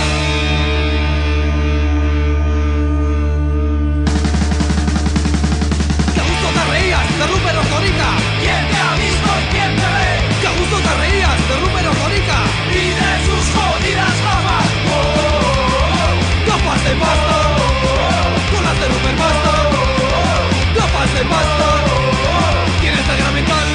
¡Qué a gusto te reías de Rupert Ordóñez! ¿Quién te ha visto y quién te ve? ¡Qué a gusto te reías de Rupert Ordóñez! ¡Y de sus jodidas gafas! ¡Gafas de pasta! ¡Bolas de Rupert basta! ¡Gafas de pasta! ¡Tienes ceguera mental!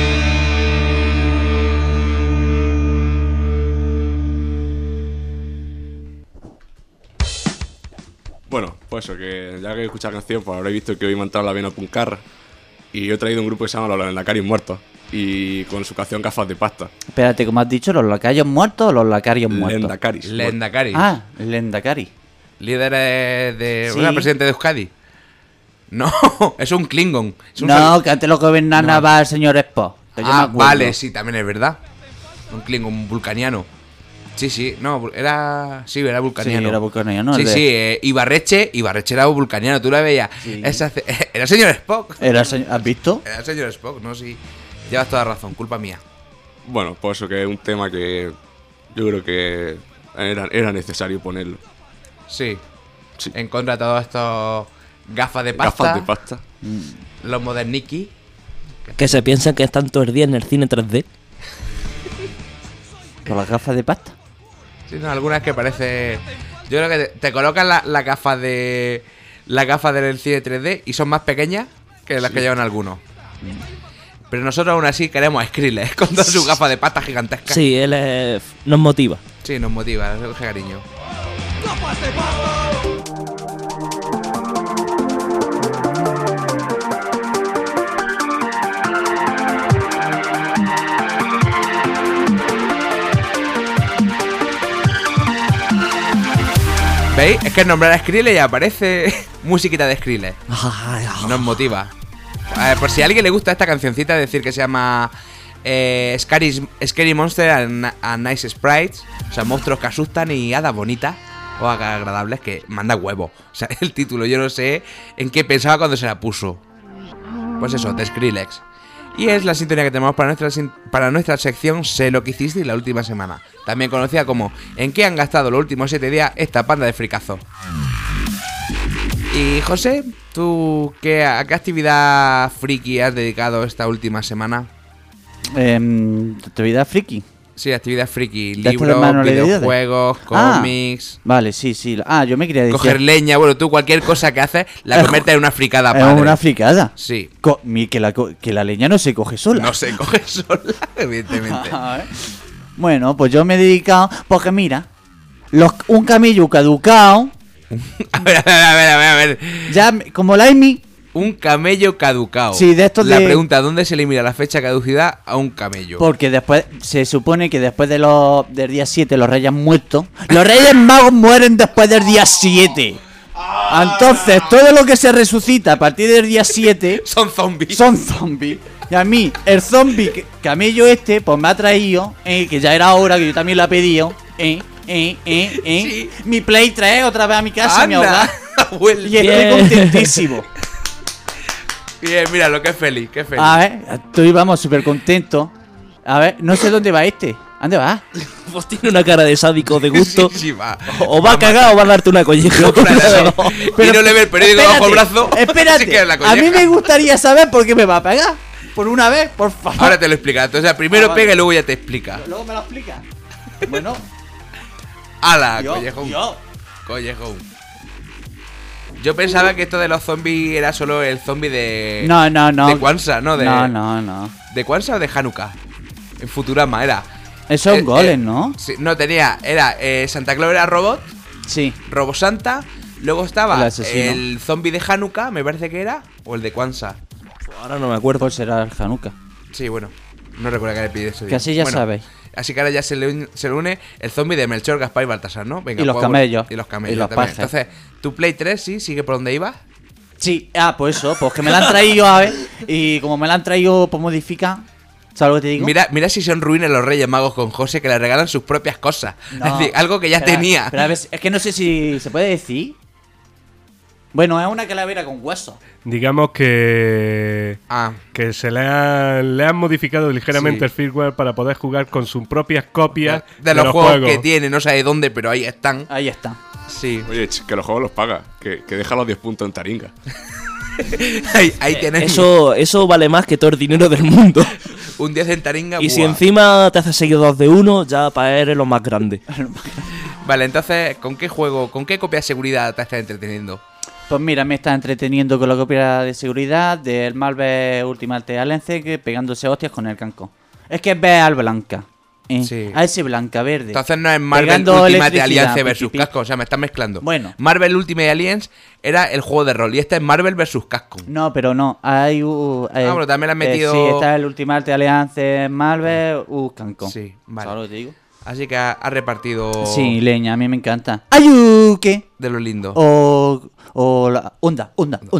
Bueno, pues eso, que ya que he escuchado la canción, pues habréis visto que hoy me ha entrado la vena puncarra. Y yo he traído un grupo que se llama Los Lendacaris Muertos. Y con su canción Gafas de Pasta. Espérate, ¿cómo has dicho? ¿Los lacayos muertos o los lacarios muertos? Lendacaris. Lendakari. Ah, Lendakari. Líder de... Sí. Una presidente de Euskadi. No, es un Klingon. Es un No, que antes lo gobernaba el señor Spock. que yo me acuerdo. vale, sí, también es verdad. Un Klingon vulcaniano. Sí, no, era vulcaniano. Sí, era vulcaniano, Sí, el de- sí, Ibarreche era vulcaniano, tú la veías. Sí. Era el señor Spock. Era el señor- ¿Has visto? Era el señor Spock, no, sí. Llevas toda razón, culpa mía. Bueno, pues eso que es un tema que yo creo que era necesario ponerlo. Sí. Sí. En contra de todos estos gafas de pasta. Gafas de pasta. Los moderniki. Que se piensan que están todo el día en el cine 3D. Con las gafas de pasta. Sí, no, algunas que parece. Yo creo que te colocan la gafa de. La gafa del cine 3D y son más pequeñas que las que llevan algunos. Pero nosotros aún así queremos a Skrillex con todas sus gafas de pasta gigantescas. Sí, nos motiva. Sí, nos motiva, nos coge cariño. ¡Gafas de pasta! ¿Veis? Es que nombrar a Skrillex y aparece musiquita de Skrillex. Nos motiva. A ver, por si a alguien le gusta esta cancioncita, decir que se llama Scary Monster and Nice Sprites. O sea, monstruos que asustan y hadas bonitas o agradables, que manda huevo. O sea, el título, yo no sé en qué pensaba cuando se la puso. Pues eso, de Skrillex. Y es la sintonía que tenemos para nuestra sección Sé lo que hiciste la última semana. También conocida como ¿En qué han gastado los últimos 7 días esta panda de fricazos? Y José, ¿tú a qué actividad friki has dedicado esta última semana? Actividad friki. Sí, actividad friki, ¿De esto de libros, manualidades? videojuegos, Ah, cómics, Vale, sí. Yo me quería decir. coger leña, bueno, tú cualquier cosa que haces la conviertes en una fricada, Es padre. una fricada. Sí, Que la leña no se coge sola. no se coge sola, evidentemente. A ver. Bueno, pues yo me he dedicado. Porque mira, un camello caducado. A ver. Ya, como la Amy. Un camello caducado. Sí, de estos La de- pregunta, ¿dónde se le mira la fecha de caducidad a un camello? Porque después se supone que después del día 7 los reyes han muerto. Los reyes magos mueren después del día 7. Entonces, todo lo que se resucita a partir del día 7 Son zombies. son zombies. Y a mí, el zombie camello pues me ha traído, que ya era hora, que yo también lo he pedido. Sí. Mi Play 3 otra vez a mi casa, a mi hogar. Abuelo. Y estoy Bien. contentísimo. Bien, mira lo que es feliz, qué feliz. A ver, estoy, vamos, súper contento. A ver, no sé dónde va este. ¿Dónde va? Pues tiene una cara de sádico de gusto. Sí, va. O va a cagar o va a darte una colleja. Y no le ve el periódico bajo el brazo. Espérate. sí que es la A colleja. mí me gustaría saber por qué me va a pegar. Por una vez, por favor. Ahora te lo explica. Entonces, primero vale. pega y luego ya te explica. Luego me lo explica. Bueno, ¡Hala! yo, Collejón. yo. Collejón. Yo pensaba que esto de los zombies era solo el zombie de. No. De Kwanzaa, ¿no? No. ¿De Kwanzaa o de Hanukkah? En Futurama era. Eso es un golem, ¿no? Sí, no tenía. Era Santa Claus era robot, Sí. Robo Santa. Luego estaba El asesino. el zombie de Hanukkah, me parece que era. O el de Kwanzaa. Ahora no me acuerdo. Pues será el Hanukkah. Sí, bueno. No recuerdo que le pide ese día. Que así ya Bueno, sabéis. Así que ahora ya se le une el zombie de Melchor, Gaspar y Baltasar, ¿no? Venga, Y los pues, camellos. Y los camellos Y los también. pajes. Entonces, ¿tu Play 3 sí sigue por donde iba? Sí, pues eso, pues que me la han traído, a ver. Y como me la han traído, pues modificar. ¿Sabes lo que te digo? Mira si son ruines los Reyes Magos con José, que le regalan sus propias cosas. No. Es decir, algo que ya Espera, tenía. Pero a ver, es que no sé si se puede decir. Bueno, es una calavera con hueso. Digamos que Ah, que le han modificado ligeramente Sí. el firmware para poder jugar con sus propias copias de los juegos que tiene, no sabe dónde, pero ahí están. Ahí está. Sí, Oye, que los juegos los paga. Que deja los 10 puntos en Taringa. ahí tienes Eso vale más que todo el dinero del mundo. un 10 en Taringa. Y si buah. encima te haces seguidor de uno, ya para él es lo más grande. Vale, entonces, ¿con qué copia de seguridad te estás entreteniendo? Pues mira, me está entreteniendo con la copia de seguridad del Marvel Ultimate Alliance que pegándose hostias con el canco. Es que ve al blanca. Sí. A ese blanca verde. Entonces no es Marvel Pegando Ultimate electricidad, Alliance versus pipi. Casco, o sea, me estás mezclando. Bueno. Marvel Ultimate Alliance era el juego de rol y este es Marvel versus Casco. No, pero no. Hay bueno, también le han metido- sí, está el Ultimate Alliance Marvel Canco. Sí, vale. ¿Sabes lo que te digo? Así que ha repartido Sí, leña, a mí me encanta. ¡Ayuque! de lo lindo. O la onda.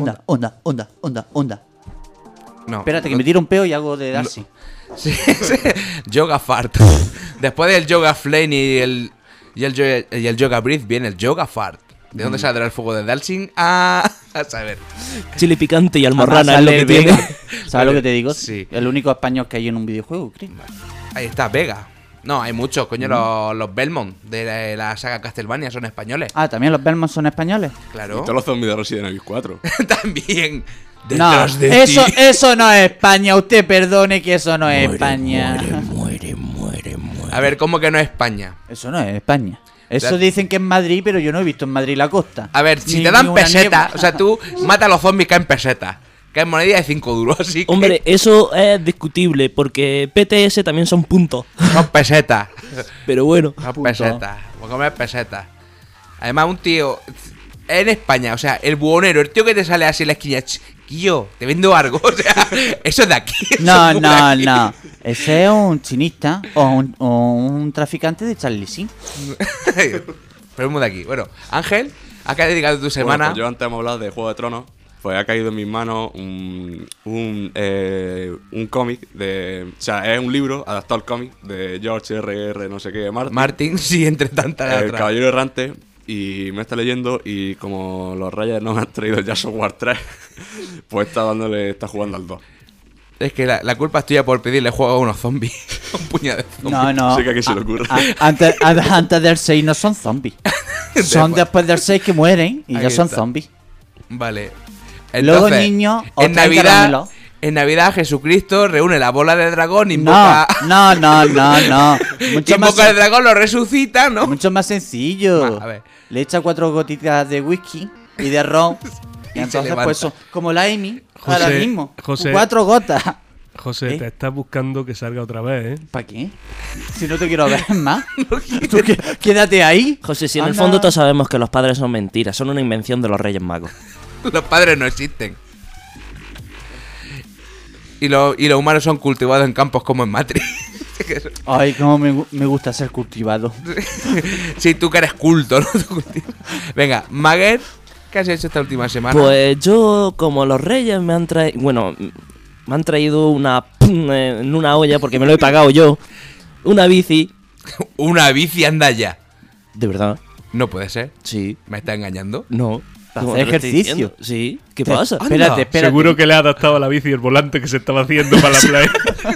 No, Espérate, que me tiro un peo y hago de Darcy. Sí, sí. Yoga fart. Después del yoga flame y el yoga breathe viene el yoga fart. ¿De dónde saldrá el fuego de Dalsing? A saber. Chile picante y Además, almorrana es lo sale que tiene. Vega. ¿Sabes lo que te digo? Sí. El único español que hay en un videojuego, creo. Ahí está, Vega. No, hay muchos, coño, los Belmont de la saga Castlevania son españoles. Ah, ¿también los Belmont son españoles? Y Claro. todos los zombies de Resident Evil 4. También. No, Detrás de eso, ti. eso no es España. Usted perdone que eso no es España. Muere. A ver, ¿cómo que no es España? Eso no es España. Eso Claro. dicen que es Madrid, pero yo no he visto en Madrid la costa. A ver, si Ni- te ni dan una pesetas, nieve. o sea, tú matas a los zombies que en pesetas, que en moneda de 5 duros, así que Hombre, eso es discutible porque PTS también son puntos. son pesetas. Pero bueno. Son pesetas. Voy a comer pesetas. Además, un tío en España, o sea, el buhonero, el tío que te sale así en la esquina, yo te vendo algo, o sea, eso es de aquí. eso No, es muy de no, aquí. no. Ese es un chinista o un traficante de Charlie Sheen. Pero es muy de aquí. Bueno, Ángel, ¿a qué has dedicado tu semana? Bueno, pues yo antes hemos hablado de Juego de Tronos. Pues ha caído en mis manos un cómic de... O sea, es un libro adaptado al cómic de George R.R. no sé qué, Martin. Martín, sí, entre tantas El otras. Caballero Errante. Y me está leyendo y como los Reyes no me han traído el Jazz of War 3, pues está jugando al 2. Es que la culpa es tuya por pedirle juego a unos zombies. Un puñado de zombies. No, no. Sí que a quién se le ocurre. Antes del 6 no son zombies. Son después del 6 que mueren y Ahí ya son está. zombies. Vale. Luego, niños, os en traen Navidad, caramelo. en Navidad Jesucristo reúne la bola de dragón, No, invoca, no. Mucho más, invoca al dragón, lo resucita, ¿no? mucho más sencillo. A ver. Le echa 4 gotitas de whisky y de ron. Y Y se entonces, levanta. pues, como la Amy, José, ahora mismo. José. 4 gotas. José, ¿Eh? te estás buscando que salga otra vez, ¿eh? ¿Para qué? Si no te quiero ver más. Tú quédate ahí. José, si en el Anda. fondo todos sabemos que los padres son mentiras, son una invención de los Reyes Magos. Los padres no existen. Y los humanos son cultivados en campos como en Matrix. Ay, cómo me gusta ser cultivado. Sí, tú que eres culto, ¿no? Tú cultivas. Venga, Maguer, ¿qué has hecho esta última semana? Pues yo, como los Reyes me han traído... Bueno, me han traído en una olla, porque me lo he pagado yo, una bici. Una bici anda ya. ¿De verdad? No puede ser. Sí. ¿Me está engañando? No. ¿Para ¿Cómo hacer te lo estoy ejercicio? diciendo? Sí. ¿Qué pasa? Espérate. Seguro que le ha adaptado a la bici el volante que se estaba haciendo para la play.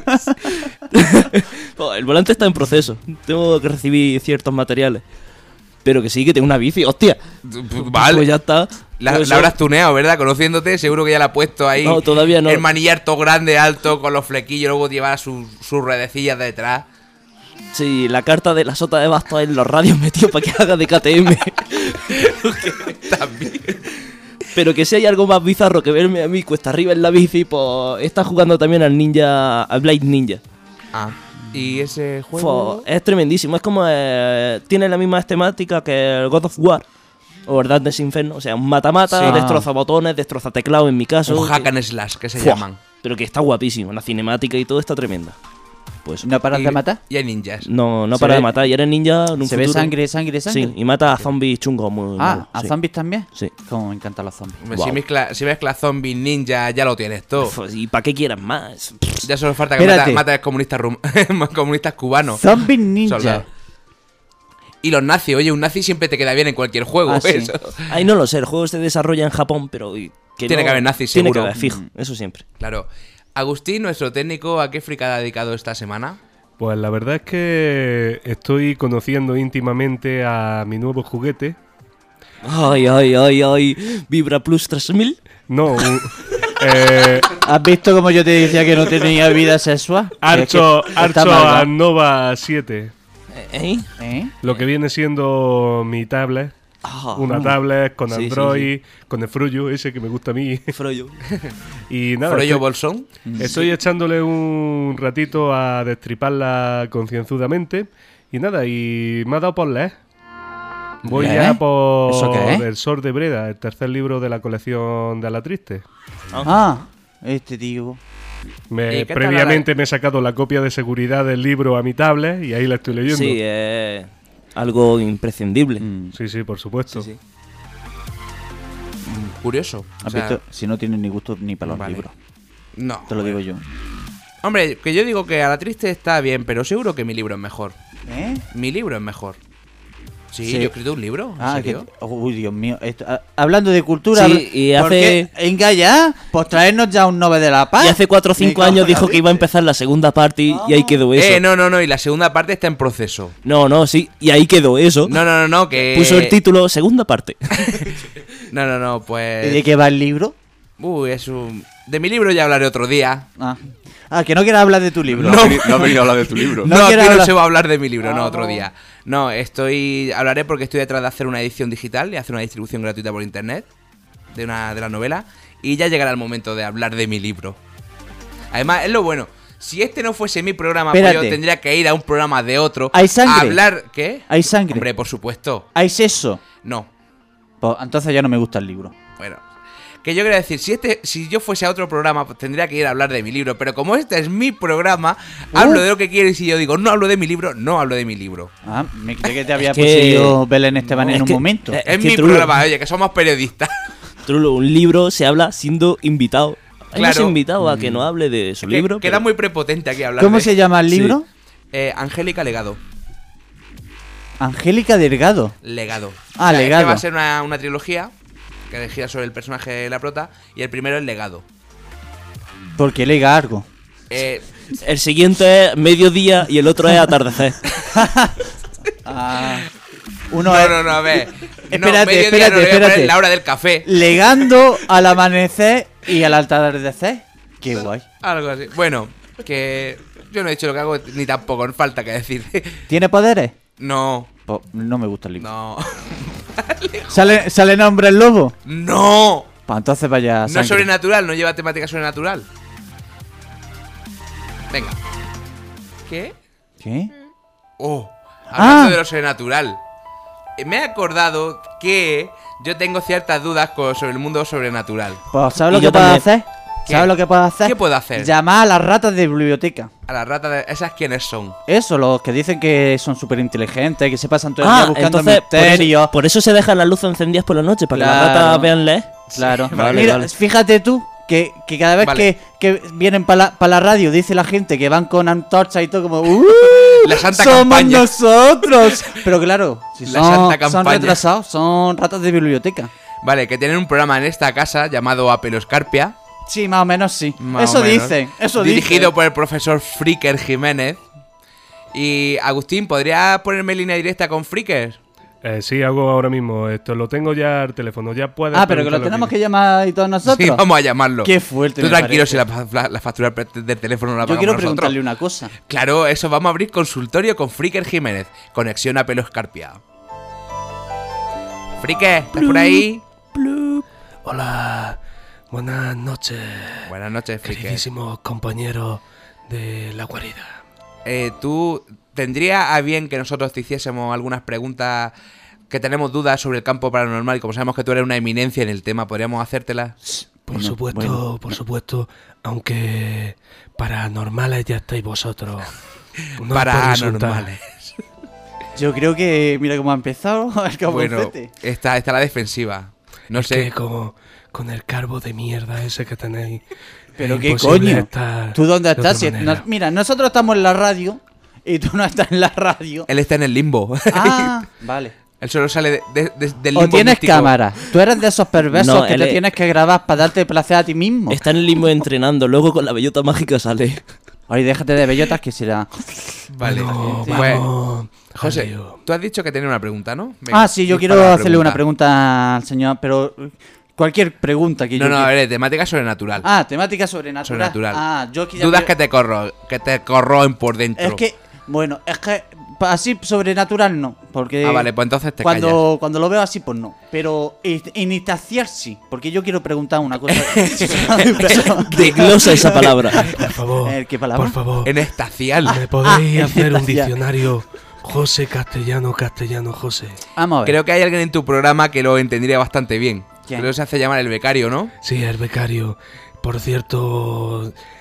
Oh, el volante está en proceso. Tengo que recibir ciertos materiales. Pero que sí, que tengo una bici. ¡Hostia! Vale. Pues ya está. La Pues habrás tuneado, ¿verdad? Conociéndote, seguro que ya la ha puesto ahí. No, todavía no. El manillar todo grande, alto, con los flequillos, luego lleva sus ruedecillas detrás. Sí, la carta de la sota de Bastos en los radios metido para que haga de KTM. También. Pero que si hay algo más bizarro que verme a mí cuesta arriba en la bici, pues está jugando también al Blade Ninja. Ah, y ese juego. Es tremendísimo, es como tiene la misma temática que el God of War o el Dante's Inferno, o sea, un mata-mata, Sí. destroza botones, destroza teclado en mi caso. Un hack and slash, que se Fua, llaman. Pero que está guapísimo, la cinemática y todo está tremenda. Pues ¿No paras de matar? Y hay ninjas. no Se para ve- de matar, y eres ninja en un ¿Se ve futuro. sangre? Sí, y mata a zombies chungos muy malos, ¿A sí. zombies también? Sí. Como me encantan los zombies. Hombre, Wow. Si mezclas zombies, ninja, ya lo tienes todo. Pues, ¿y para qué quieras más? Ya solo falta que Espérate. mates comunistas, comunistas cubanos. Zombies ninja. Soldados. Y los nazis, oye, un nazi siempre te queda bien en cualquier juego. Ah, sí. Eso. Ay, no lo sé, el juego se desarrolla en Japón, pero Tiene que haber nazis, Tiene seguro. que haber, fijo, eso siempre. Claro. Agustín, nuestro técnico, ¿a qué fricada ha dedicado esta semana? Pues la verdad es que estoy conociendo íntimamente a mi nuevo juguete. Ay, Vibra Plus 3000. No, ¿Has visto como yo te decía que no tenía vida sexual? Archo, Es que está Archo amargado. Nova 7. ¿Eh? ¿Eh? Lo que viene siendo mi tablet. Una tablet con Sí, sí, Android, con el Frullo, ese que me gusta a mí. Froyo. Y nada, Froyo estoy, Bolsón. estoy echándole un ratito a destriparla concienzudamente. Y nada, y me ha dado por leer. Voy ¿Leer? ya por ¿Eso qué es? El Sor de Breda, el tercer libro de la colección de La Triste. Ah, este tío. ¿Y qué tal Previamente me he sacado la copia de seguridad del libro a mi tablet y ahí la estoy leyendo. Sí, es algo imprescindible. Sí, por supuesto. Sí, sí. Curioso. ¿Has O sea, visto? Si no tienen ni gusto ni para los vale. libros. No. Te lo digo yo. Hombre, que yo digo que a la triste está bien, pero seguro que mi libro es mejor. ¿Eh? Mi libro es mejor. Sí, Sí. yo he escrito un libro. ¿En serio? Uy, Dios mío. Hablando de cultura. Sí, y ¿por hace- qué? Venga ya. Pues traernos ya un Nobel de la Paz. Y hace 4 o 5 Me años cago en la dijo que iba a empezar la segunda parte y ahí quedó eso. No, y la segunda parte está en proceso. No, sí, y ahí quedó eso. No, que... Puso el título segunda parte. No, ¿Y pues... de qué va el libro? es un... De mi libro ya hablaré otro día. Que no quieras hablar de tu libro. No has venido a hablar de tu libro. No No, aquí quiero no hablar- se va a hablar de mi libro, no, otro día. No, hablaré porque estoy detrás de hacer una edición digital y hacer una distribución gratuita por internet de la novela. Y ya llegará el momento de hablar de mi libro. Además, es lo bueno. Si este no fuese mi programa, pues Espérate. yo tendría que ir a un programa de otro. ¿Hay sangre? A hablar... ¿Qué? ¿Hay sangre? Hombre, por supuesto. ¿Hay sexo? No. Pues entonces ya no me gusta el libro. Bueno. Que yo quería decir, si yo fuese a otro programa, pues tendría que ir a hablar de mi libro. Pero como este es mi programa, hablo de lo que quiero. Y si yo digo, no hablo de mi libro, no hablo de mi libro. Me creí que te había que- poseído Belén Esteban No, en es un que- momento. Es Es que mi Trulo- programa, oye, que somos periodistas. Trulo, un libro se habla siendo invitado. Hemos Claro. invitado a que no hable de su libro. Queda pero- muy prepotente aquí hablar ¿Cómo de... se llama el Sí. libro? Angélica Legado. Angélica Delgado. Legado. Legado. Que va a ser una trilogía que gira sobre el personaje de la prota. Y el primero es Legado. Porque lega algo. El siguiente es mediodía y el otro es atardecer. Uno No, es a ver. Espérate, mediodía espérate, no, le voy a poner espérate. la hora del café. legando al amanecer y al atardecer. Qué guay. Algo así. Bueno, que yo no he dicho lo que hago ni tampoco, no falta que decir. ¿Tiene poderes? No, Pues no me gusta el libro. no, ¿Sale nombre el lobo? no. Pues entonces vaya No es sangre. sobrenatural, no lleva temática sobrenatural. Venga. ¿Qué? ¿Qué? Oh, hablando Ah. de lo sobrenatural. Me he acordado que yo tengo ciertas dudas sobre el mundo sobrenatural. Pues ¿sabes Y lo que yo puedes también. hacer? ¿Qué? ¿Sabes lo que puedes hacer? ¿Qué puedo hacer? Llamar a las ratas de biblioteca. A las ratas de... ¿Esas quiénes son? Eso, los que dicen que son súper inteligentes, que se pasan todo el día buscando entonces misterios. por eso se dejan las luces encendidas por la noche, para que Claro. las ratas vean leer. Claro. Vale, Mira, vale. fíjate tú que cada vez Vale. que vienen para la radio, dice la gente que van con antorchas y todo como La santa somos campaña. nosotros. Pero claro, si La son, santa son campaña. retrasados, son ratas de biblioteca. Vale, que tienen un programa en esta casa llamado Apeloscarpia. Sí, más o menos sí. Más Eso o menos. dicen, eso Dirigido dicen. por el profesor Fricker Jiménez. Y Agustín, ¿podrías ponerme línea directa con Fricker? Sí, hago ahora mismo esto. Lo tengo ya al teléfono. Ya puedes. Pero que lo preguntar tenemos que que llamar y todos nosotros. Sí, vamos a llamarlo. Qué fuerte Tú me tranquilo parece. si la factura del teléfono la Yo pagamos quiero nosotros. preguntarle una cosa. Claro, eso, vamos a abrir consultorio con Fricker Jiménez. Conexión Apeloscarpia. Fricker, ¿estás por ahí? Hola, buenas noches, Buenas noches, Fricker. queridísimos compañeros de la guarida. ¿Tú tendría a bien que nosotros te hiciésemos algunas preguntas que tenemos dudas sobre el campo paranormal y como sabemos que tú eres una eminencia en el tema, podríamos hacértelas? Por Bueno, supuesto, bueno. por supuesto, aunque paranormales ya estáis vosotros. No Paranormales. Yo creo que, mira cómo ha empezado el Bueno, caboncete. está la defensiva. No Es sé. que con el carbo de mierda ese que tenéis. Pero es qué imposible coño. estar ¿Tú dónde de otra estás? Si manera. mira, nosotros estamos en la radio y tú no estás en la radio. Él está en el limbo. Ah, vale. Él solo sale del O limbo tienes místico. cámara. Tú eres de esos perversos No, que él te es- tienes que grabar para darte placer a ti mismo. Está en el limbo entrenando, luego con la bellota mágica sale. Ay, déjate de bellotas que será. Vale. Bueno, Pues, vamos al José, lío. tú has dicho que tenía una pregunta, ¿no? Venga, Ah, sí, yo dispara quiero la hacerle una pregunta al señor, pero cualquier pregunta que No, yo no, a quiera. ver, temática sobrenatural. Ah, temática sobrenatural. Sobrenatural. Ah, yo que ya Dudas me- que te corroen por dentro. Es que, bueno, es que así sobrenatural no, porque Ah, vale, pues entonces te cuando lo veo así, pues no. Pero iniciar sí, porque yo quiero preguntar una cosa. Desglosa esa palabra. Por favor, ¿Qué palabra? por favor, En estacial. ¿me podéis en hacer un estación. diccionario José castellano, José? Vamos a ver. Creo que hay alguien en tu programa que lo entendería bastante bien. ¿Quién? Creo que se hace llamar el becario, ¿no? Sí, el becario. Por cierto,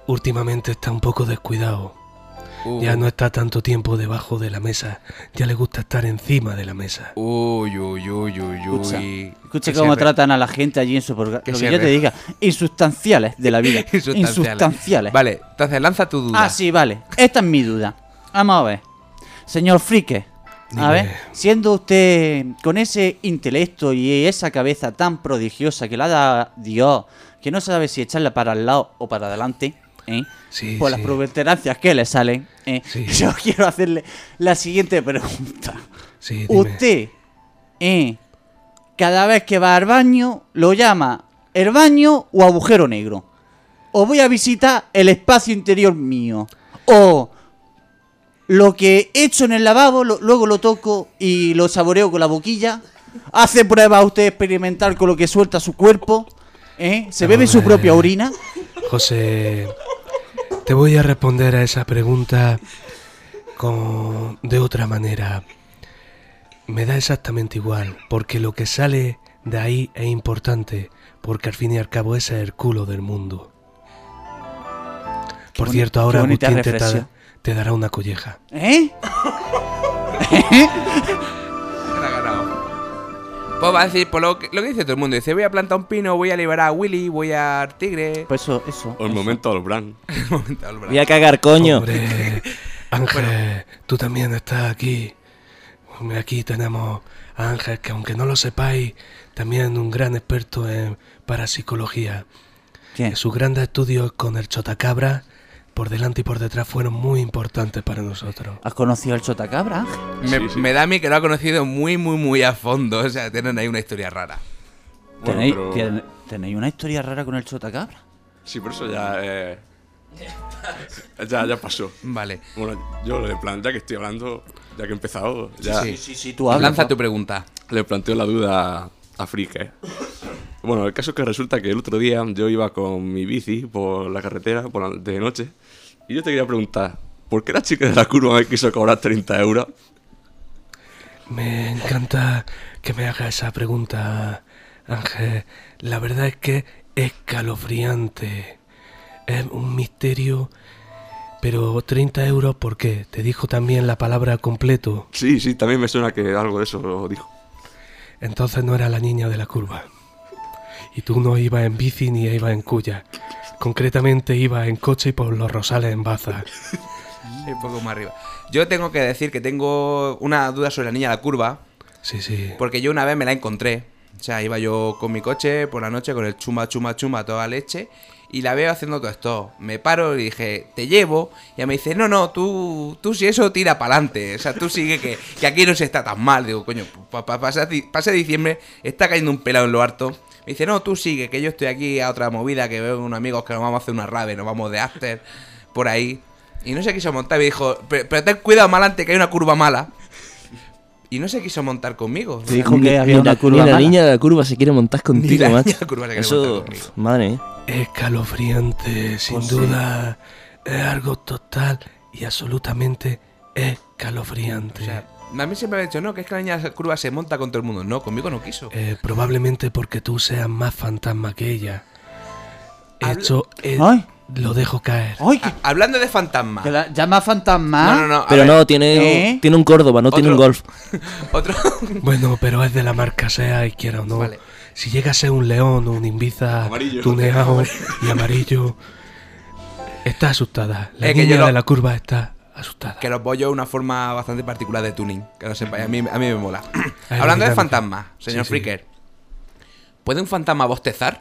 últimamente está un poco descuidado. Ya no está tanto tiempo debajo de la mesa. Ya le gusta estar encima de la mesa. Uy. Escucha cómo tratan a la gente allí en su programa. Que Lo se que yo te re- diga, insustanciales de la vida. Insustanciales. Vale, entonces lanza tu duda. Ah, sí, vale. Esta es mi duda. Vamos a ver. Señor Frique, a Dime. ver, siendo usted con ese intelecto y esa cabeza tan prodigiosa que le ha dado Dios, que no sabe si echarla para el lado o para adelante, Sí, por las sí. protuberancias que le salen, Sí. yo quiero hacerle la siguiente pregunta. Sí, dime. Usted, cada vez que va al baño, lo llama el baño o agujero negro. O voy a visitar el espacio interior mío. O lo que he hecho en el lavabo, luego lo toco y lo saboreo con la boquilla. Hace pruebas usted experimental con lo que suelta su cuerpo. Se bebe su propia orina. José, te voy a responder a esa pregunta de otra manera. Me da exactamente igual, porque lo que sale de ahí es importante, porque al fin y al cabo ese es el culo del mundo. Por cierto, ahora qué bonita Agustín reflexión. te dará una colleja. ¿Eh? Ha ganado. Pues va a decir, pues lo que dice todo el mundo. Dice, voy a plantar un pino, voy a liberar a Willy, voy al tigre. Pues eso. O el momento al Bran. Voy a cagar, coño. Hombre, Ángel, tú también estás aquí. Aquí tenemos a Ángel, que aunque no lo sepáis, también un gran experto en parapsicología. ¿Quién? Sus grandes estudios con el chotacabra, por delante y por detrás, fueron muy importantes para nosotros. ¿Has conocido al chotacabra, Ángel? Me da a mí que lo ha conocido muy a fondo. O sea, tienen ahí una historia rara. Bueno, ¿Tenéis, pero- ¿Tenéis una historia rara con el chotacabra? Sí, por eso ya. Ya pasó. Vale. Bueno, yo en plan, ya que estoy hablando, ya que he empezado, ya Sí, tú hablas. Lanza tu pregunta. le planteo la duda a Frique. Bueno, el caso es que resulta que el otro día yo iba con mi bici por la carretera de noche y yo te quería preguntar, ¿por qué la chica de la curva me quiso cobrar 30 euros? Me encanta que me haga esa pregunta, Ángel. La verdad es que es escalofriante. Es un misterio. Pero 30 euros, ¿por qué? ¿Te dijo también la palabra completo? Sí, también me suena que algo de eso lo dijo. Entonces no era la niña de la curva. Y tú no ibas en bici ni ibas en cuya. Concretamente ibas en coche y por los Rosales en Baza. Un poco más arriba. Yo tengo que decir que tengo una duda sobre la niña de la curva. Sí, sí. Porque yo una vez me la encontré. O sea, iba yo con mi coche por la noche con el chuma toda leche. Y la veo haciendo todo esto. Me paro y dije, te llevo. Y ella me dice, no, tú si eso tira para adelante. O sea, tú sigue que aquí no se está tan mal. Digo, coño, pase diciembre, está cayendo un pelado en lo harto. Me dice, no, tú sigue, que yo estoy aquí a otra movida, que veo unos amigos que nos vamos a hacer una rave, nos vamos de after por ahí. Y no se quiso montar, me dijo, pero ten cuidado más adelante que hay una curva mala. Y no se quiso montar conmigo. Te dijo que había una curva Ni la mala. niña de la curva se quiere montar Ni contigo, la macho. niña de la curva se quiere Eso, montar conmigo. madre mía. Escalofriante, sin duda. Es algo total y absolutamente escalofriante. O sea, a mí siempre me ha dicho, no, que es que la niña de la curva se monta con todo el mundo. No, conmigo no quiso. Probablemente porque tú seas más fantasma que ella. Habla- Hecho, Ay. lo dejo caer. ¡Ay! Hablando de fantasma. Que la llama fantasma. No. a Pero ver, no, tiene un Córdoba, no tiene un Otro- Golf. Otro. Bueno, pero es de la marca sea y quiera o no. Vale. Si llega a ser un león o un Ibiza Amarillo. tuneado y amarillo, está asustada. La Es que yo niña lo- de la curva está asustada. Que los bollos es una forma bastante particular de tuning. Que no sepáis, a mí me mola. Ay, Hablando de dinámica. fantasmas, señor Sí, sí. Fricker. ¿Puede un fantasma bostezar?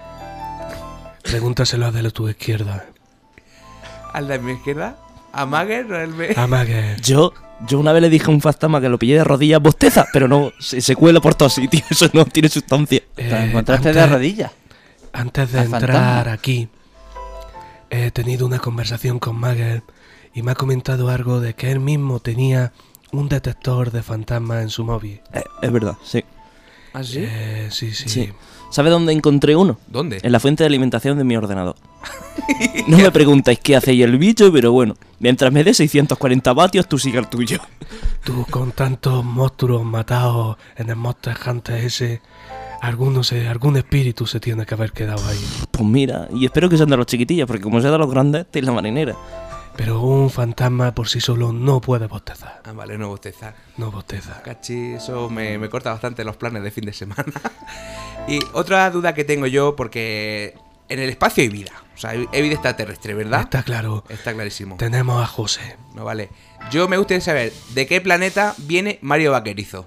Pregúntaselo a de tu izquierda. ¿Al de mi izquierda? ¿A Mager o el B? Amague. Yo una vez le dije a un fantasma que lo pillé de rodillas, bosteza, pero no, se cuela por todos sitios, eso no tiene sustancia. Te la encontraste de rodillas. Antes de Al entrar fantasma. aquí, he tenido una conversación con Mager y me ha comentado algo de que él mismo tenía un detector de fantasmas en su móvil. Es verdad, sí. ¿Ah, sí? Sí. Sí. ¿Sabe dónde encontré uno? ¿Dónde? En la fuente de alimentación de mi ordenador. No me preguntáis qué hacéis el bicho, pero bueno, mientras me dé 640 vatios, tú sigue el tuyo. Tú con tantos monstruos matados en el Monster Hunter ese, algún espíritu se tiene que haber quedado ahí. Pues mira, y espero que sean de los chiquitillos, porque como sea de los grandes, te la marinera. Pero un fantasma por sí solo no puede bostezar. Ah, vale, no bostezar. No bosteza. Cachi, eso me corta bastante los planes de fin de semana. Y otra duda que tengo yo, porque en el espacio hay vida. O sea, hay vida extraterrestre, ¿verdad? Está claro. Está clarísimo. Tenemos a José. No, vale. Yo me gustaría saber de qué planeta viene Mario Vaquerizo.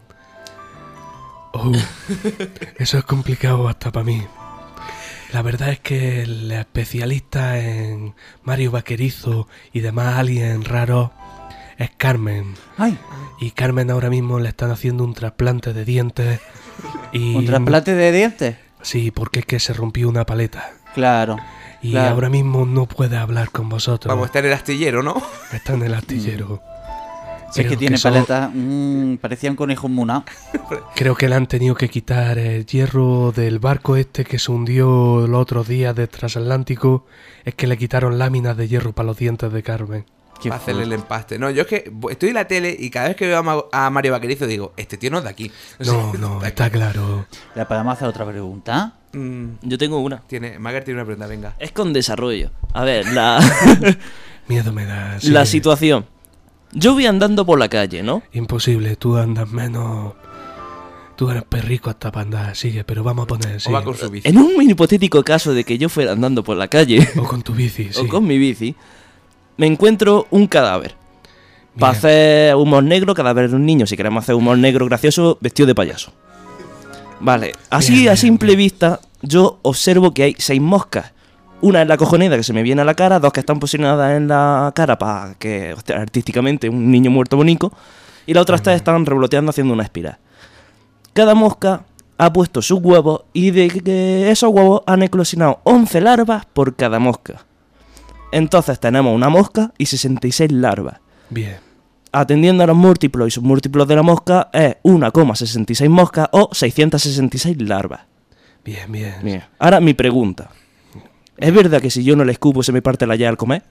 Oh, eso es complicado hasta para mí. La verdad es que el especialista en Mario Vaquerizo y demás aliens raros es Carmen. Ay, Y Carmen ahora mismo le están haciendo un trasplante de dientes. Y ¿un trasplante de dientes? Sí, porque es que se rompió una paleta. Claro. Y claro. ahora mismo no puede hablar con vosotros. Vamos, está en el astillero, ¿no? Está en el astillero. Si es que Creo tiene eso- paletas, parecía un conejo munado. Creo que le han tenido que quitar el hierro del barco este que se hundió los otros días de transatlántico. Es que le quitaron láminas de hierro para los dientes de Carmen. Qué Para hacerle el fuerte. empaste. No, yo es que estoy en la tele y cada vez que veo a Mario Vaquerizo digo, este tío no es de aquí. No, está claro. ¿Le podemos hacer otra pregunta? Yo tengo una. Mager tiene una pregunta, venga. Es con desarrollo. A ver, la, Miedo me da. la sigue. situación. Yo voy andando por la calle, ¿no? Imposible, tú andas menos. Tú eres perrico hasta para andar, sigue, pero vamos a poner. O Sigue. va con su bici. En un hipotético caso de que yo fuera andando por la calle O con tu bici, sí. o con mi bici, me encuentro un cadáver. Para Bien. hacer humor negro, cadáver de un niño, si queremos hacer humor negro gracioso, vestido de payaso. Vale, así Bien, a bien, simple bien. vista, yo observo que hay 6 moscas. Una en la cojonera que se me viene a la cara, 2 que están posicionadas en la cara para que, hostia, artísticamente, un niño muerto bonito, y las otras 3 están revoloteando haciendo una espiral. Cada mosca ha puesto sus huevos y de que esos huevos han eclosionado 11 larvas por cada mosca. Entonces tenemos una mosca y 66 larvas. Bien. Atendiendo a los múltiplos y submúltiplos de la mosca es 1,66 moscas o 666 larvas. Bien, bien. Bien. Ahora mi pregunta. ¿Es verdad que si yo no le escupo se me parte la llave al comer?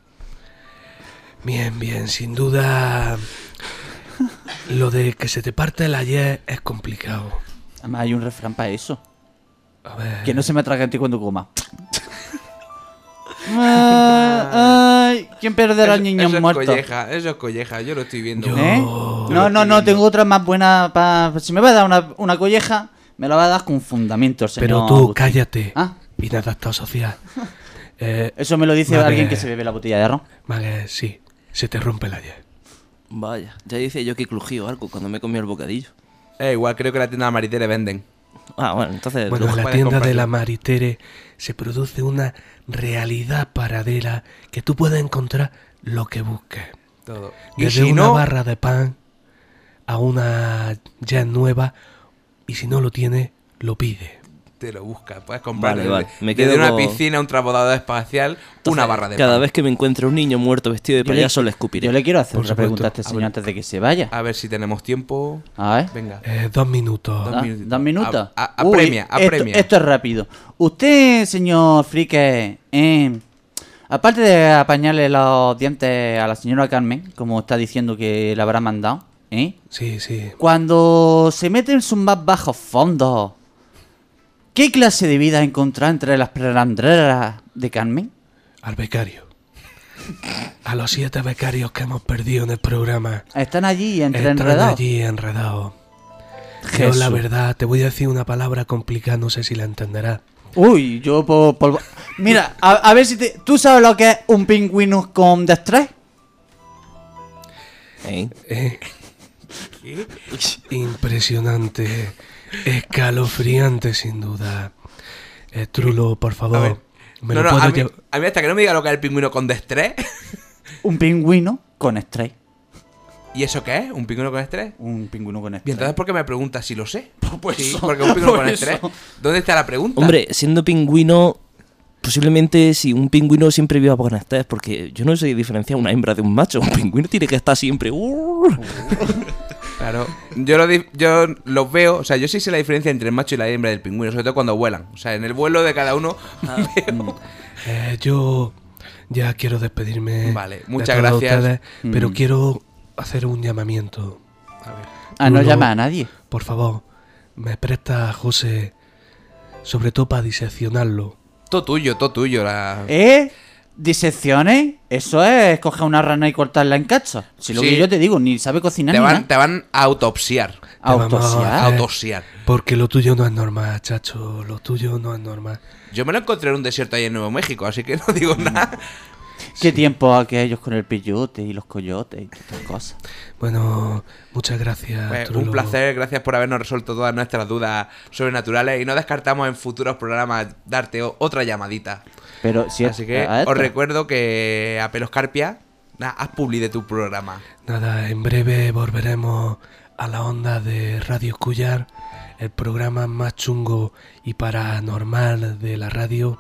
Bien, bien, sin duda. Lo de que se te parte la Y es complicado. Además hay un refrán para eso. A ver. Que no se me atragante cuando coma. Ay, ¿quién perderá al niño eso muerto? Eso es colleja, yo lo estoy viendo. Yo- ¿Eh? No, tengo otra más buena para... Si me va a dar una colleja, me la va a dar con fundamento el señor Pero tú Agustín. cállate. Ah, Inadaptado social. eso me lo dice Vale. alguien que se bebe la botella de ron. Vale, sí. Se te rompe la Y. Vaya, ya dice yo que crujío algo cuando me comí el bocadillo. Igual creo que la tienda de Maritere venden. Ah, bueno, entonces... Bueno, en la puedes tienda de compartir. la Maritere se produce una realidad paralela que tú puedes encontrar lo que busques. Todo. Y Desde si una no, barra de pan a una ya nueva, y si no lo tiene, lo pide. te lo buscas. Puedes comprar Vale, vale. Me desde quedo una con- piscina, un transbordador espacial, una barra de Cada pan. vez que me encuentre un niño muerto vestido de Yo le- payaso le escupiré. Yo le quiero hacer Por otra supuesto. pregunta a este señor antes de que se vaya. A ver si tenemos tiempo. A ver. Venga. 2 minutos. Dos Ah, minutitos. 2 minutos. Apremia, apremia. Esto es rápido. Usted, señor Frique, aparte de apañarle los dientes a la señora Carmen, como está diciendo que le habrá mandado, Sí, sí. cuando se mete en sus más bajos fondos, ¿qué clase de vida encontrar entre las prelandreras de Carmen? Al becario. A los 7 becarios que hemos perdido en el programa. Están allí entre Están enredados. allí enredados. Yo, Jesús. la verdad, te voy a decir una palabra complicada, no sé si la entenderás. Uy, yo por... Mira, a ver si te... ¿Tú sabes lo que es un pingüino con destrés? ¿Eh? Eh, Impresionante. Escalofriante, sin duda. Trulo, por A favor. ver. ¿Me No, lo no, puedo a mí, llevar? a mí hasta que no me diga lo que es el pingüino con destrés. Un pingüino con estrés. ¿Y eso qué es? ¿Un pingüino con estrés? Un pingüino con Y estrés. entonces, ¿por qué me preguntas si lo sé? Pues Sí, eso, porque un pingüino por con estrés. eso. ¿Dónde está la pregunta? Hombre, siendo pingüino, posiblemente si un pingüino siempre viva con estrés, porque yo no sé diferenciar una hembra de un macho. Un pingüino tiene que estar siempre... Claro, yo los veo, o sea, yo sí sé la diferencia entre el macho y la hembra del pingüino, sobre todo cuando vuelan. O sea, en el vuelo de cada uno veo. Yo ya quiero despedirme. Vale, de muchas todos gracias. ustedes, pero Mm. quiero hacer un llamamiento. Ah, no Bruno, llama a nadie. Por favor, me presta a José sobre todo para diseccionarlo. Todo tuyo. ¿Disecciones? Eso es coger una rana y cortarla en cachos. Si lo Sí. que yo te digo, ni sabe cocinar Te ni van, nada. te van a autopsiar. Autopsiar. Autopsiar. Porque lo tuyo no es normal, chacho. Lo tuyo no es normal. Yo me lo encontré en un desierto ahí en Nuevo México, así que no digo nada. ¿Qué tiempo aquellos con el pillote y los coyotes y todas estas cosas? Bueno, muchas gracias, Pues, Trulo. un placer, gracias por habernos resuelto todas nuestras dudas sobrenaturales y no descartamos en futuros programas darte otra llamadita. Pero si Así que os recuerdo que a Peloscarpia, haz publi de tu programa. Nada, en breve volveremos a la onda de Radio Cuyar, el programa más chungo y paranormal de la radio,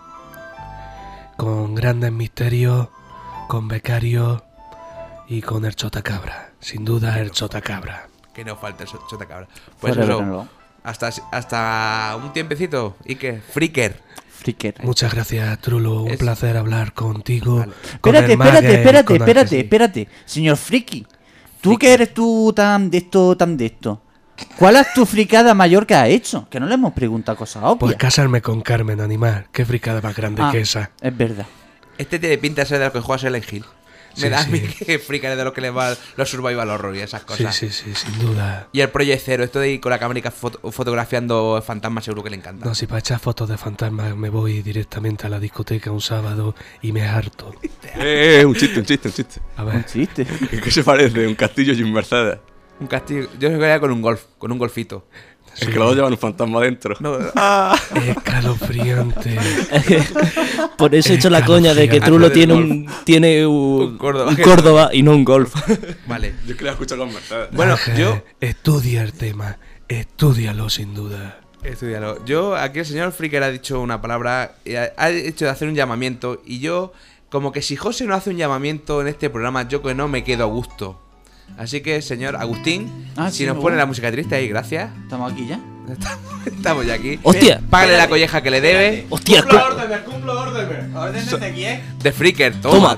con grandes misterios, con becarios y con el Chotacabra. Sin duda el Chotacabra. Que no falte el Chotacabra. Pues Forever eso, and alone. hasta un tiempecito. ¿Y qué? Fricker. Fricker. Muchas gracias, Trulo. Un Es- placer hablar contigo. Vale. con el Magel, con Artes. Espérate. Señor Friki. Tú que eres tú tan de esto. ¿Cuál es tu fricada mayor que has hecho? Que no le hemos preguntado cosas obvias. Pues casarme con Carmen, animal. Qué fricada más grande Ah, que esa. es verdad. Este tiene pinta de ser de los que juega Silent Hill. Sí, Me da a mí sí. que Fricker es de los que le va los survival horror y esas Sí, cosas. sí, sin duda. Y el Project Zero, esto de ir con la cámara fotografiando fantasmas seguro que le encanta. No, si para echar fotos de fantasmas me voy directamente a la discoteca un sábado y me harto. Un chiste. A Un ver, chiste. ¿Qué se parece? Un castillo y un Mercedes. Un castillo. Yo se quedaría con un golfito. Es que los dos llevan un fantasma dentro. No, escalofriante. Por eso he hecho la coña de que Trulo tiene un Córdoba. un Córdoba y no un Golf. Vale. Yo quería escuchar con Mercedes. Bueno, Ángel, yo. Estudia el tema. Estúdialo sin duda. Estudialo. Yo, aquí el señor Fricker ha dicho una palabra. Ha hecho de hacer un llamamiento. Y yo, como que si José no hace un llamamiento en este programa, yo que no me quedo a gusto. Así que, señor Agustín, si sí, nos me pone gusta. la música triste ahí, gracias. ¿Estamos aquí ya? Estamos ya aquí. ¡Hostia! Págale la colleja que le debe. ¡Hostia! ¿Órdenes de quién? De Fricker. Toma.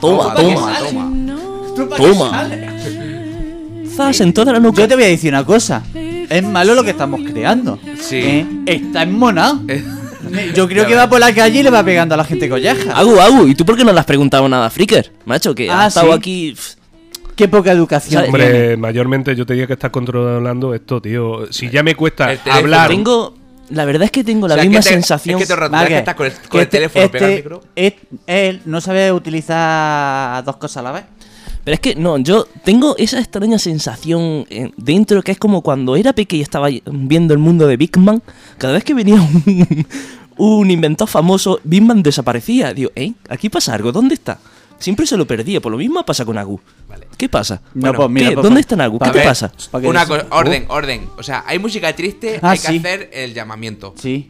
Zas en toda la nuca. Yo te voy a decir una cosa. Es malo lo que estamos creando. Sí. Está enmonado. Yo creo que va por la calle y le va pegando a la gente colleja. Agu, ¿y tú por qué no le has preguntado nada a Fricker? Macho, que Ah, ha estado ¿sí? aquí... pff, Qué poca educación. ¿Sabes? tiene. Hombre, mayormente yo te diría que estás controlando esto, tío. Si ya me cuesta El teléfono. hablar. La verdad es que tengo la O sea, misma que te- sensación... Es que todo el rato Vale, que estás con el que teléfono pegado al micro. él no sabe utilizar dos cosas a la vez. Pero es que no, yo tengo esa extraña sensación dentro que es como cuando era pequeño y estaba viendo el mundo de Big Man. Cada vez que venía un inventor famoso, Big Man desaparecía. Digo, ¿aquí pasa algo? ¿Dónde está? Siempre se lo perdía. Por lo mismo pasa con Agu. ¿Qué pasa? No, pues mira, ¿Qué? pues, ¿Dónde pues, está Agu? pa' ¿Qué te ver. pasa? Pa' que Una des- cosa, orden. O sea, hay música triste, Ah, hay que sí. hacer el llamamiento. Sí.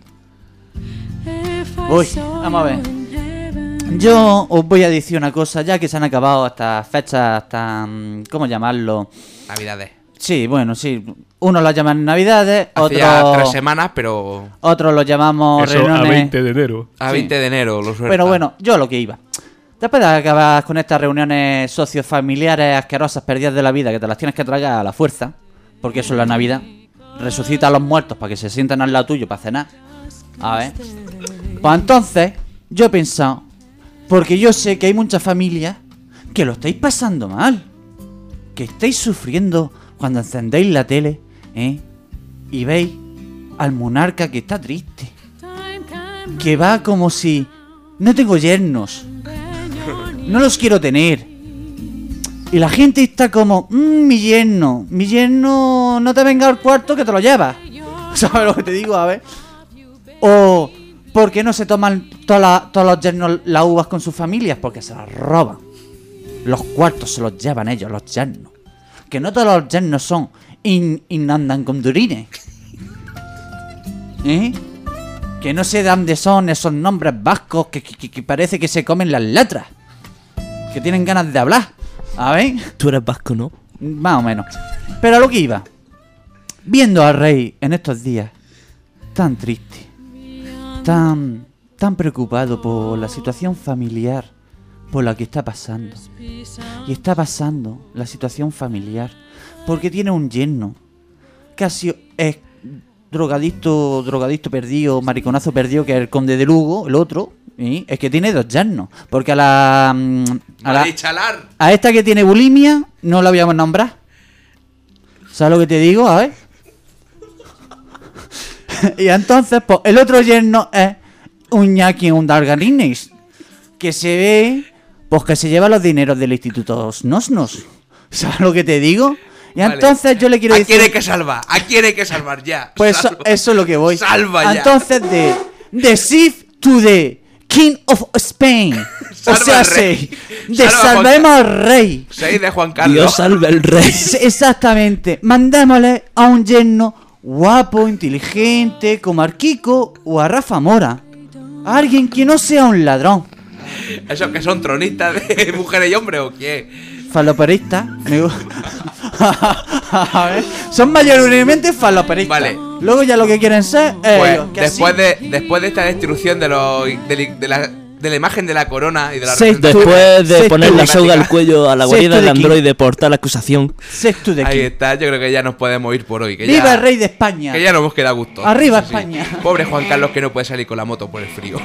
Uy, vamos a ver. Yo os voy a decir una cosa, ya que se han acabado estas fechas tan... ¿Cómo llamarlo? Navidades. Sí, bueno, sí. Unos lo llaman Navidades, Hace ya 3 otros... semanas, pero Otros lo llamamos Eso a reuniones... 20 de enero. a Sí. 20 de enero lo suelta. Pero bueno, yo lo que iba. Después de acabar con estas reuniones sociofamiliares asquerosas, perdidas de la vida, que te las tienes que tragar a la fuerza, porque eso es la Navidad, resucita a los muertos para que se sientan al lado tuyo para cenar. A ver. Pues entonces, yo he pensado, porque yo sé que hay muchas familias que lo estáis pasando mal, que estáis sufriendo cuando encendéis la tele, y veis al monarca que está triste, que va como si... No tengo yernos. No los quiero tener. Y la gente está como... mi yerno no te venga al cuarto que te lo llevas. ¿Sabes lo que te digo? A ver. O... ¿Por qué no se toman todos los yernos las uvas con sus familias? Porque se las roban. Los cuartos se los llevan ellos, los yernos. Que no todos los yernos son... y andan con durines. Que no sé de dónde son esos nombres vascos que parece que se comen las letras. Que tienen ganas de hablar. A ver, Tú eres vasco, ¿no? más o menos. Pero a lo que iba. Viendo al rey en estos días tan triste, tan preocupado por la situación familiar por la que está pasando. Y está pasando la situación familiar porque tiene un yerno que ha sido drogadicto perdido, mariconazo perdido, que es el conde de Lugo, el otro, ¿sí? Es que tiene 2 yernos. Porque a esta que tiene bulimia no la voy a nombrar. ¿Sabes lo que te digo? A ver. Y entonces, pues, el otro yerno es un ñaki, un dargarines, que se ve, pues, que se lleva los dineros del Instituto Nosnos. ¿Sabes lo que te digo? Y Vale. entonces yo le quiero ¿A decir... quién hay que salvar? ¿A quién hay que salvar ya? Pues Salva. eso es lo que voy. Salva ya. Entonces, de Sif to the King of Spain. Salva o sea, al rey. de Salva a Juan salvemos al rey. 6 de Juan Carlos. Dios salve el rey. Exactamente. Mandémosle a un yerno guapo, inteligente, como a Kiko o a Rafa Mora. A alguien que no sea un ladrón. ¿Esos que son tronistas de mujeres y hombres o qué? Faloperistas. A ver, son mayoritariamente faloperistas. Vale. Luego ya lo que quieren ser Pues ellos, que después así- de esta destrucción de la imagen de la corona y de la Sí, representación- Después de Sexto poner la climática. soga al cuello a la guarida Sexto del de King. androide por tal acusación. Sexto de Ahí King. está, yo creo que ya nos podemos ir por hoy. Que ¡Viva ya, el rey de España! Que ya nos hemos quedado a gusto. ¡Arriba Sí. España! Pobre Juan Carlos que no puede salir con la moto por el frío.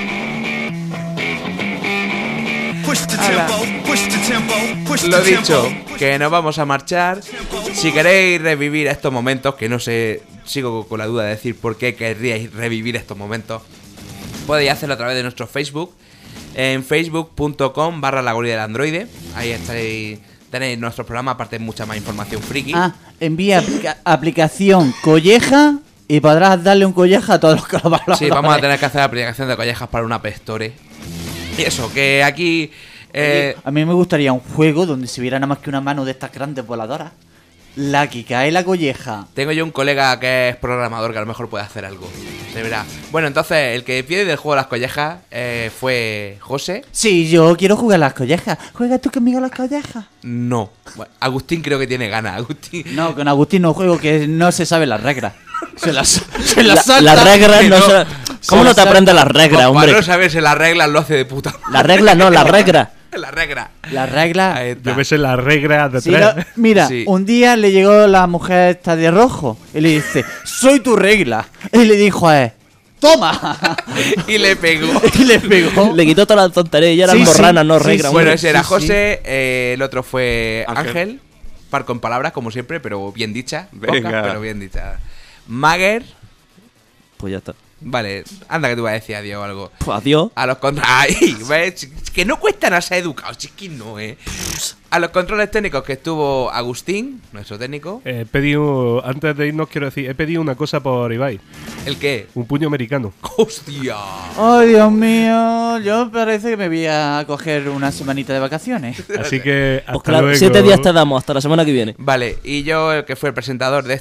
Lo dicho, que nos vamos a marchar. Si queréis revivir estos momentos, que no sé, sigo con la duda de decir por qué querríais revivir estos momentos, podéis hacerlo a través de nuestro Facebook, en facebook.com/la guardia del androide. Ahí tenéis nuestro programa, aparte de mucha más información friki. Envía aplicación colleja y podrás darle un colleja a todos los que lo valores. Sí, vamos a tener que hacer la aplicación de collejas para una Pestore. Y eso, que aquí... A mí me gustaría un juego donde se viera nada más que una mano de estas grandes voladoras. La que cae la colleja. Tengo yo un colega que es programador que a lo mejor puede hacer algo. Se verá. Bueno, entonces, el que pide del juego de las collejas fue José. Sí, yo quiero jugar las collejas. ¿Juegas tú conmigo las collejas? No. Bueno, Agustín creo que tiene ganas. Agustín. No, con Agustín no juego, que no se sabe las reglas. Se las salta. Las reglas no No. se... ¿Cómo no te aprendes las reglas, Para hombre? no saberse las reglas lo hace de puta. Las reglas no, las reglas. La regla. Las reglas. Ahí está. Yo me sé las reglas de Sí, tres. no, mira, Sí. un día le llegó la mujer esta de rojo y le dice, soy tu regla. Y le dijo a él, ¡toma! Y le pegó. Y le pegó. Le quitó todas las tonterías y eran Sí, sí, morranas, no sí, reglas. sí. Bueno, hombre. ese era sí. José. El otro fue Ángel. Ángel. Par con palabras, como siempre, pero bien dicha. Venga. Pocas, pero bien dicha. Mager. Pues ya está. Vale, anda que tú vas a decir adiós o algo. Pues adiós. A los controles. ¡Ay! ¿Ves? Que no cuesta nada ser educados, si es que no, A los controles técnicos que estuvo Agustín, nuestro técnico. He pedido, antes de irnos quiero decir, he pedido una cosa por Ibai. ¿El qué? Un puño americano. ¡Hostia! ¡Ay, Dios mío! Yo parece que me voy a coger una semanita de vacaciones. Así que hasta Pues claro, luego. 7 días te damos, hasta la semana que viene. Vale, y yo, que fui el presentador de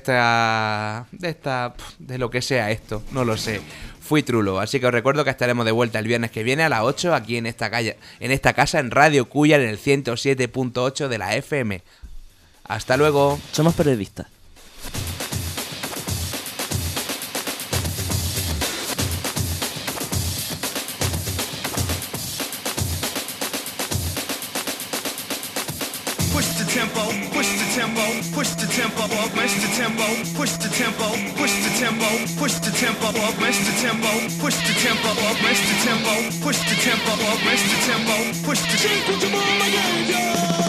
de lo que sea esto, no lo sé. Fui Trulo, así que os recuerdo que estaremos de vuelta el viernes que viene a las 8 aquí en esta casa en Radio Cuyar en el 107.8 de la FM. Hasta luego. Somos periodistas. Push the tempo, push the tempo, push the tempo, push the tempo, push the tempo, push the tempo, push the tempo, push the tempo, push the tempo, push the tempo, push the tempo, push the tempo, push the tempo.